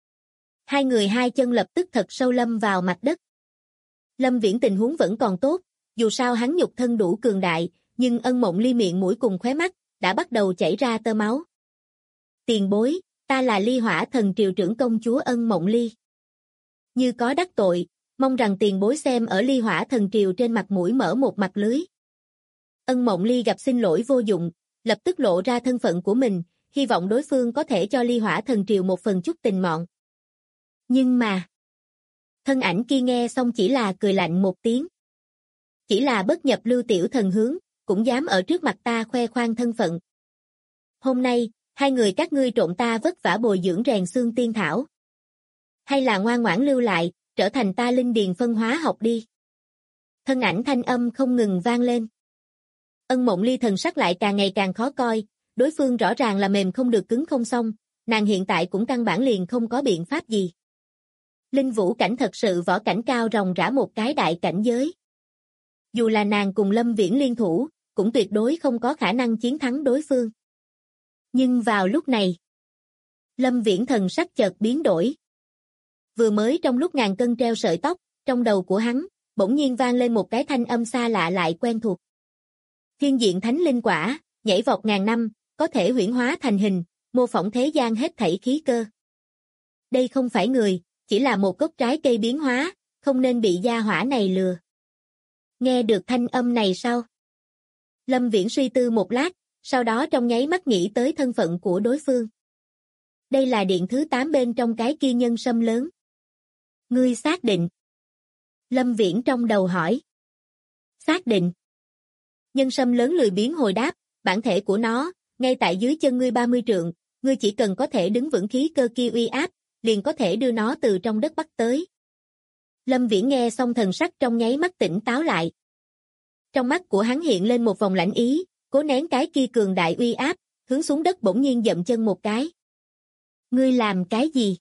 Hai người hai chân lập tức thật sâu lâm vào mặt đất. Lâm Viễn tình huống vẫn còn tốt, dù sao hắn nhục thân đủ cường đại, nhưng Ân Mộng Ly miệng mũi cùng khóe mắt, đã bắt đầu chảy ra tơ máu. Tiền bối, ta là Ly Hỏa Thần Triều trưởng công chúa Ân Mộng Ly. Như có đắc tội, mong rằng tiền bối xem ở Ly Hỏa Thần Triều trên mặt mũi mở một mặt lưới. Ân Mộng Ly gặp xin lỗi vô dụng, lập tức lộ ra thân phận của mình, hy vọng đối phương có thể cho Ly Hỏa Thần Triều một phần chút tình mọn. Nhưng mà, thân ảnh kia nghe xong chỉ là cười lạnh một tiếng. Chỉ là bất nhập lưu tiểu thần hướng, cũng dám ở trước mặt ta khoe khoang thân phận. Hôm nay, hai người các ngươi trộn ta vất vả bồi dưỡng rèn xương tiên thảo. Hay là ngoan ngoãn lưu lại, trở thành ta linh điền phân hóa học đi. Thân ảnh thanh âm không ngừng vang lên. Ân Mộng Ly thần sắc lại càng ngày càng khó coi, đối phương rõ ràng là mềm không được cứng không xong, nàng hiện tại cũng căn bản liền không có biện pháp gì. Linh vũ cảnh thật sự võ cảnh cao ròng rã một cái đại cảnh giới. Dù là nàng cùng Lâm Viễn liên thủ, cũng tuyệt đối không có khả năng chiến thắng đối phương. Nhưng vào lúc này, Lâm Viễn thần sắc chợt biến đổi. Vừa mới trong lúc ngàn cân treo sợi tóc, trong đầu của hắn, bỗng nhiên vang lên một cái thanh âm xa lạ lại quen thuộc. Thiên diện thánh linh quả, nhảy vọt ngàn năm, có thể huyễn hóa thành hình, mô phỏng thế gian hết thảy khí cơ. Đây không phải người, chỉ là một gốc trái cây biến hóa, không nên bị gia hỏa này lừa. Nghe được thanh âm này sao? Lâm Viễn suy tư một lát, sau đó trong nháy mắt nghĩ tới thân phận của đối phương. Đây là điện thứ 8 bên trong cái kia nhân sâm lớn. Ngươi xác định? Lâm Viễn trong đầu hỏi. Xác định. Nhân sâm lớn lười biếng hồi đáp, bản thể của nó, ngay tại dưới chân ngươi 30 trượng, ngươi chỉ cần có thể đứng vững khí cơ kia uy áp, liền có thể đưa nó từ trong đất bắt tới. Lâm Viễn nghe xong thần sắc trong nháy mắt tỉnh táo lại. Trong mắt của hắn hiện lên một vòng lãnh ý, cố nén cái kia cường đại uy áp, hướng xuống đất bỗng nhiên dậm chân một cái. Ngươi làm cái gì?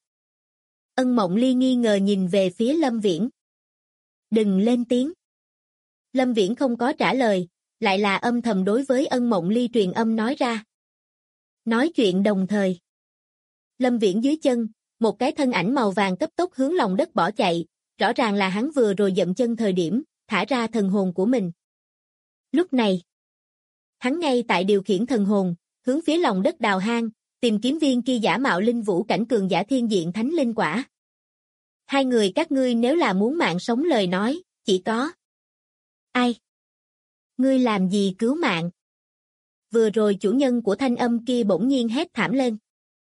Ân Mộng Ly nghi ngờ nhìn về phía Lâm Viễn. Đừng lên tiếng. Lâm Viễn không có trả lời, lại là âm thầm đối với Ân Mộng Ly truyền âm nói ra. Nói chuyện đồng thời. Lâm Viễn dưới chân, một cái thân ảnh màu vàng cấp tốc hướng lòng đất bỏ chạy, rõ ràng là hắn vừa rồi dậm chân thời điểm, thả ra thần hồn của mình. Lúc này, hắn ngay tại điều khiển thần hồn, hướng phía lòng đất đào hang, tìm kiếm viên kia giả mạo linh vũ cảnh cường giả thiên diện thánh linh quả. Hai người các ngươi nếu là muốn mạng sống lời nói, chỉ có. Ai? Ngươi làm gì cứu mạng? Vừa rồi chủ nhân của thanh âm kia bỗng nhiên hét thảm lên.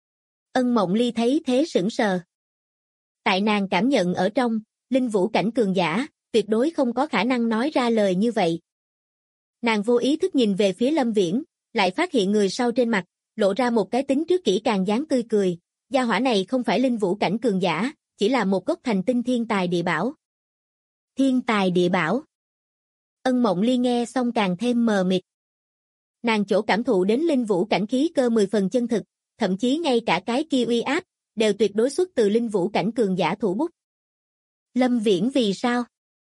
Ân Mộng Ly thấy thế sững sờ. Tại nàng cảm nhận ở trong, linh vũ cảnh cường giả, tuyệt đối không có khả năng nói ra lời như vậy. Nàng vô ý thức nhìn về phía Lâm Viễn, lại phát hiện người sau trên mặt, lộ ra một cái tính trước kỹ càng dáng tươi cười. Gia hỏa này không phải linh vũ cảnh cường giả, chỉ là một gốc thành tinh thiên tài địa bảo. Thiên tài địa bảo. Ân Mộng Ly nghe xong càng thêm mờ mịt. Nàng chỗ cảm thụ đến linh vũ cảnh khí cơ 10 phần chân thực, thậm chí ngay cả cái kia uy áp, đều tuyệt đối xuất từ linh vũ cảnh cường giả thủ bút. Lâm Viễn vì sao?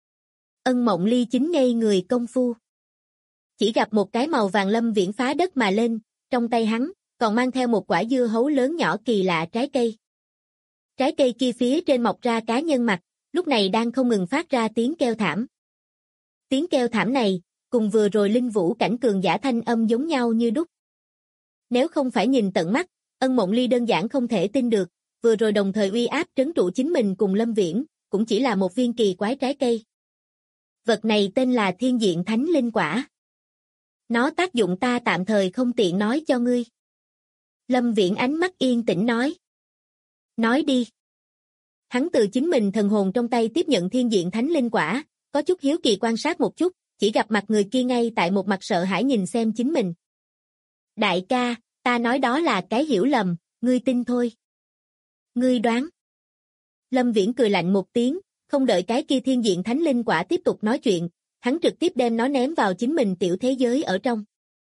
Ân Mộng Ly chính ngây người công phu. Chỉ gặp một cái màu vàng Lâm Viễn phá đất mà lên, trong tay hắn, còn mang theo một quả dưa hấu lớn nhỏ kỳ lạ trái cây. Trái cây kia phía trên mọc ra cá nhân mặt, lúc này đang không ngừng phát ra tiếng kêu thảm. Tiếng kêu thảm này, cùng vừa rồi linh vũ cảnh cường giả thanh âm giống nhau như đúc. Nếu không phải nhìn tận mắt, Ân Mộng Ly đơn giản không thể tin được, vừa rồi đồng thời uy áp trấn trụ chính mình cùng Lâm Viễn, cũng chỉ là một viên kỳ quái trái cây. Vật này tên là thiên diện thánh linh quả. Nó tác dụng ta tạm thời không tiện nói cho ngươi. Lâm Viễn ánh mắt yên tĩnh nói. Nói đi. Hắn từ chính mình thần hồn trong tay tiếp nhận thiên diện thánh linh quả, có chút hiếu kỳ quan sát một chút, chỉ gặp mặt người kia ngay tại một mặt sợ hãi nhìn xem chính mình. Đại ca, ta nói đó là cái hiểu lầm, ngươi tin thôi. Ngươi đoán. Lâm Viễn cười lạnh một tiếng, không đợi cái kia thiên diện thánh linh quả tiếp tục nói chuyện, hắn trực tiếp đem nó ném vào chính mình tiểu thế giới ở trong.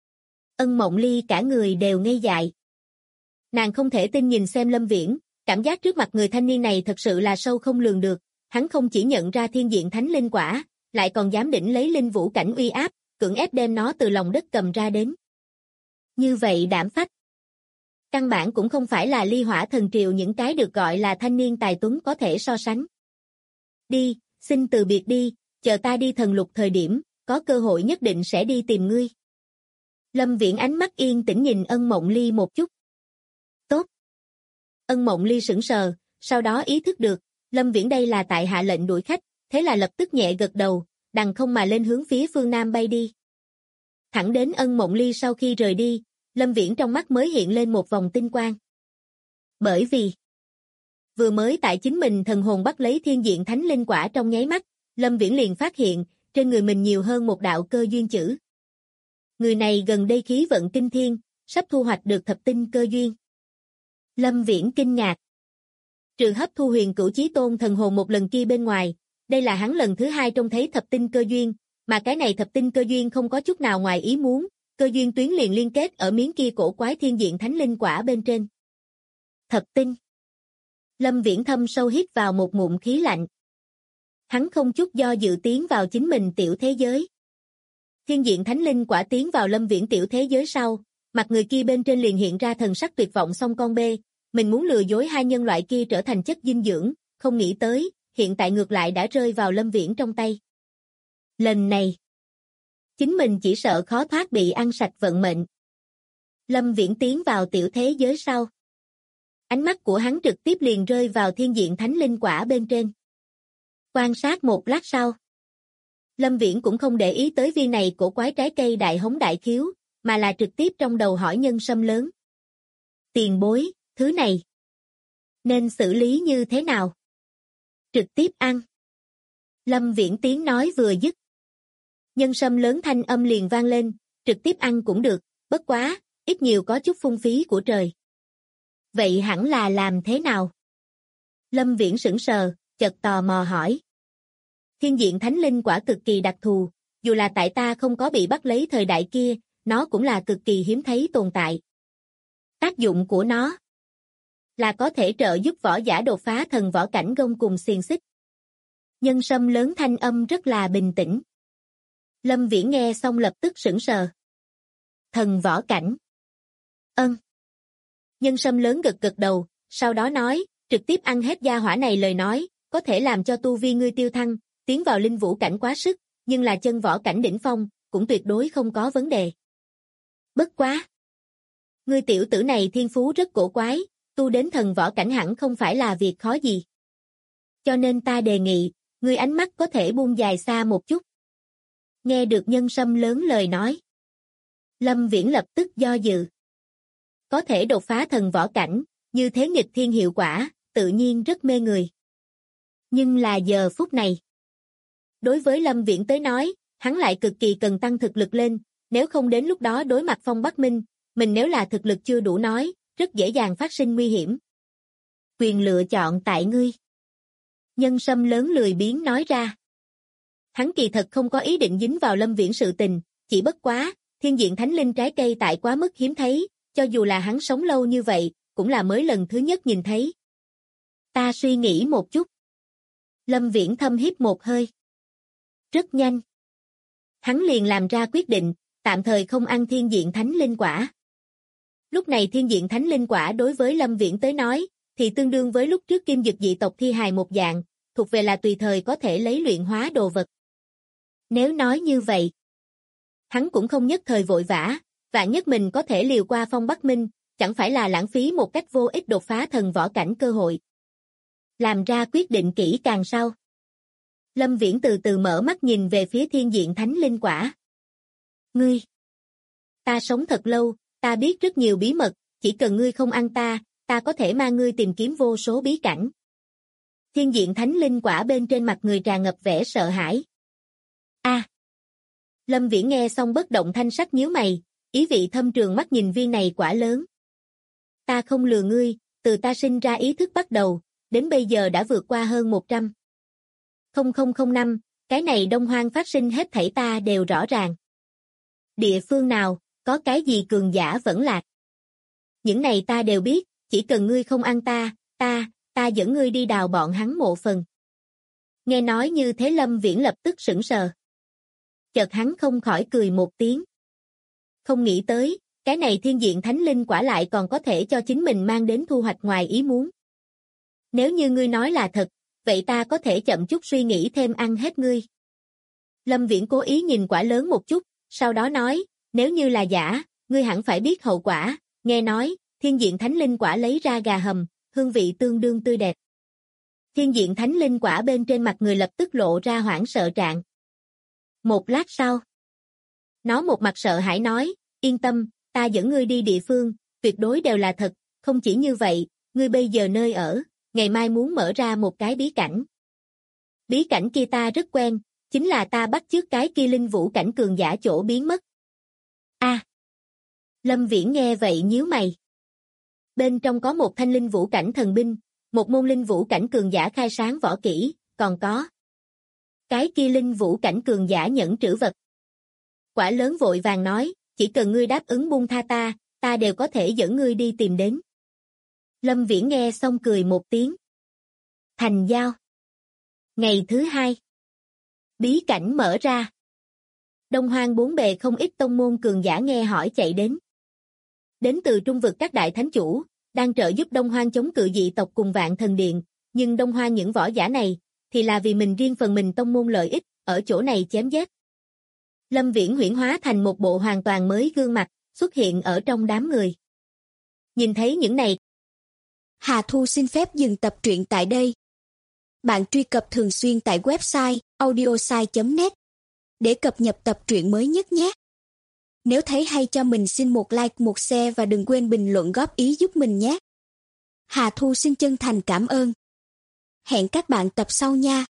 Ân Mộng Ly cả người đều ngây dại. Nàng không thể tin nhìn xem Lâm Viễn, cảm giác trước mặt người thanh niên này thật sự là sâu không lường được, hắn không chỉ nhận ra thiên diện thánh linh quả, lại còn dám đỉnh lấy linh vũ cảnh uy áp, cưỡng ép đem nó từ lòng đất cầm ra đến. Như vậy đảm phách. Căn bản cũng không phải là ly hỏa thần triều những cái được gọi là thanh niên tài tuấn có thể so sánh. Đi, xin từ biệt đi, chờ ta đi thần lục thời điểm, có cơ hội nhất định sẽ đi tìm ngươi. Lâm Viễn ánh mắt yên tĩnh nhìn Ân Mộng Ly một chút. Tốt. Ân Mộng Ly sững sờ, sau đó ý thức được, Lâm Viễn đây là tại hạ lệnh đuổi khách, thế là lập tức nhẹ gật đầu, đằng không mà lên hướng phía phương Nam bay đi. Thẳng đến Ân Mộng Ly sau khi rời đi, Lâm Viễn trong mắt mới hiện lên một vòng tinh quang. Bởi vì, vừa mới tại chính mình thần hồn bắt lấy thiên diện thánh linh quả trong nháy mắt, Lâm Viễn liền phát hiện, trên người mình nhiều hơn một đạo cơ duyên chữ. Người này gần đây khí vận kinh thiên, sắp thu hoạch được thập tinh cơ duyên. Lâm Viễn kinh ngạc. Trừ hấp thu huyền cửu chí tôn thần hồn một lần kia bên ngoài, đây là hắn lần thứ hai trông thấy thập tinh cơ duyên, mà cái này thập tinh cơ duyên không có chút nào ngoài ý muốn, cơ duyên tuyến liền liên kết ở miếng kia cổ quái thiên diện thánh linh quả bên trên. Thập tinh. Lâm Viễn thâm sâu hít vào một ngụm khí lạnh. Hắn không chút do dự tiến vào chính mình tiểu thế giới. Thiên diện thánh linh quả tiến vào Lâm Viễn tiểu thế giới sau, mặt người kia bên trên liền hiện ra thần sắc tuyệt vọng song con bê, mình muốn lừa dối hai nhân loại kia trở thành chất dinh dưỡng, không nghĩ tới, hiện tại ngược lại đã rơi vào Lâm Viễn trong tay. Lần này, chính mình chỉ sợ khó thoát bị ăn sạch vận mệnh. Lâm Viễn tiến vào tiểu thế giới sau. Ánh mắt của hắn trực tiếp liền rơi vào thiên diện thánh linh quả bên trên. Quan sát một lát sau, Lâm Viễn cũng không để ý tới viên này cổ quái trái cây đại hống đại khiếu, mà là trực tiếp trong đầu hỏi nhân sâm lớn. Tiền bối, thứ này nên xử lý như thế nào? Trực tiếp ăn. Lâm Viễn tiếng nói vừa dứt. Nhân sâm lớn thanh âm liền vang lên, trực tiếp ăn cũng được, bất quá, ít nhiều có chút phung phí của trời. Vậy hẳn là làm thế nào? Lâm Viễn sững sờ, chợt tò mò hỏi. Thiên diện thánh linh quả cực kỳ đặc thù, dù là tại ta không có bị bắt lấy thời đại kia, nó cũng là cực kỳ hiếm thấy tồn tại. Tác dụng của nó là có thể trợ giúp võ giả đột phá thần võ cảnh gông cùng xiềng xích. Nhân sâm lớn thanh âm rất là bình tĩnh. Lâm Viễn nghe xong lập tức sững sờ. Thần võ cảnh. Ân. Nhân sâm lớn gật gật đầu, sau đó nói, trực tiếp ăn hết gia hỏa này lời nói, có thể làm cho tu vi ngươi tiêu thăng, tiến vào linh vũ cảnh quá sức, nhưng là chân võ cảnh đỉnh phong, cũng tuyệt đối không có vấn đề. Bất quá. Ngươi tiểu tử này thiên phú rất cổ quái, tu đến thần võ cảnh hẳn không phải là việc khó gì. Cho nên ta đề nghị, ngươi ánh mắt có thể buông dài xa một chút. Nghe được nhân sâm lớn lời nói. Lâm Viễn lập tức do dự. Có thể đột phá thần võ cảnh, như thế nghịch thiên hiệu quả, tự nhiên rất mê người. Nhưng là giờ phút này. Đối với Lâm Viễn tới nói, hắn lại cực kỳ cần tăng thực lực lên, nếu không đến lúc đó đối mặt Phong Bắc Minh, mình nếu là thực lực chưa đủ nói, rất dễ dàng phát sinh nguy hiểm. Quyền lựa chọn tại ngươi. Nhân sâm lớn lười biếng nói ra. Hắn kỳ thật không có ý định dính vào Lâm Viễn sự tình, chỉ bất quá, thiên diện thánh linh trái cây tại quá mức hiếm thấy, cho dù là hắn sống lâu như vậy, cũng là mới lần thứ nhất nhìn thấy. Ta suy nghĩ một chút. Lâm Viễn thâm hít một hơi. Rất nhanh. Hắn liền làm ra quyết định, tạm thời không ăn thiên diện thánh linh quả. Lúc này thiên diện thánh linh quả đối với Lâm Viễn tới nói, thì tương đương với lúc trước kim dực dị tộc thi hài một dạng, thuộc về là tùy thời có thể lấy luyện hóa đồ vật. Nếu nói như vậy, hắn cũng không nhất thời vội vã, vạn nhất mình có thể liều qua Phong Bắc Minh, chẳng phải là lãng phí một cách vô ích đột phá thần võ cảnh cơ hội. Làm ra quyết định kỹ càng sau. Lâm Viễn từ từ mở mắt nhìn về phía thiên diện thánh linh quả. Ngươi! Ta sống thật lâu, ta biết rất nhiều bí mật, chỉ cần ngươi không ăn ta, ta có thể mang ngươi tìm kiếm vô số bí cảnh. Thiên diện thánh linh quả bên trên mặt người tràn ngập vẻ sợ hãi. A! Lâm Viễn nghe xong bất động thanh sắc nhíu mày, ý vị thâm trường mắt nhìn viên này quả lớn. Ta không lừa ngươi, từ ta sinh ra ý thức bắt đầu, đến bây giờ đã vượt qua hơn 100. 0005, cái này Đông Hoang phát sinh hết thảy ta đều rõ ràng. Địa phương nào, có cái gì cường giả vẫn lạc. Những này ta đều biết, chỉ cần ngươi không ăn ta dẫn ngươi đi đào bọn hắn mộ phần. Nghe nói như thế Lâm Viễn lập tức sững sờ. Chợt hắn không khỏi cười một tiếng. Không nghĩ tới, cái này thiên diện thánh linh quả lại còn có thể cho chính mình mang đến thu hoạch ngoài ý muốn. Nếu như ngươi nói là thật, vậy ta có thể chậm chút suy nghĩ thêm ăn hết ngươi. Lâm Viễn cố ý nhìn quả lớn một chút, sau đó nói, nếu như là giả, ngươi hẳn phải biết hậu quả, nghe nói, thiên diện thánh linh quả lấy ra gà hầm, hương vị tương đương tươi đẹp. Thiên diện thánh linh quả bên trên mặt người lập tức lộ ra hoảng sợ trạng. Một lát sau, nó một mặt sợ hãi nói, yên tâm, ta dẫn ngươi đi địa phương, tuyệt đối đều là thật, không chỉ như vậy, ngươi bây giờ nơi ở, ngày mai muốn mở ra một cái bí cảnh. Bí cảnh kia ta rất quen, chính là ta bắt chước cái kia linh vũ cảnh cường giả chỗ biến mất. A. Lâm Viễn nghe vậy nhíu mày. Bên trong có một thanh linh vũ cảnh thần binh, một môn linh vũ cảnh cường giả khai sáng võ kỹ, còn có cái kia linh vũ cảnh cường giả nhẫn trữ vật. Quả lớn vội vàng nói, chỉ cần ngươi đáp ứng buông tha ta đều có thể dẫn ngươi đi tìm đến. Lâm Viễn nghe xong cười một tiếng, Thành giao. Ngày thứ 2. Bí cảnh mở ra. Đông Hoang bốn bề không ít tông môn cường giả nghe hỏi chạy đến. Đến từ trung vực các đại thánh chủ, đang trợ giúp Đông Hoang chống cự dị tộc cùng Vạn Thần Điện, nhưng Đông Hoang những võ giả này, thì là vì mình riêng phần mình tông môn lợi ích, ở chỗ này chém giết. Lâm Viễn huyễn hóa thành một bộ hoàn toàn mới gương mặt, xuất hiện ở trong đám người. Nhìn thấy những này,
Hà Thu xin phép dừng tập truyện tại đây. Bạn truy cập thường xuyên tại website audiosai.net để cập nhật tập truyện mới nhất nhé. Nếu thấy hay cho mình xin một like, một share và đừng quên bình luận góp ý giúp mình nhé. Hà Thu xin chân thành cảm ơn. Hẹn các bạn tập sau nha.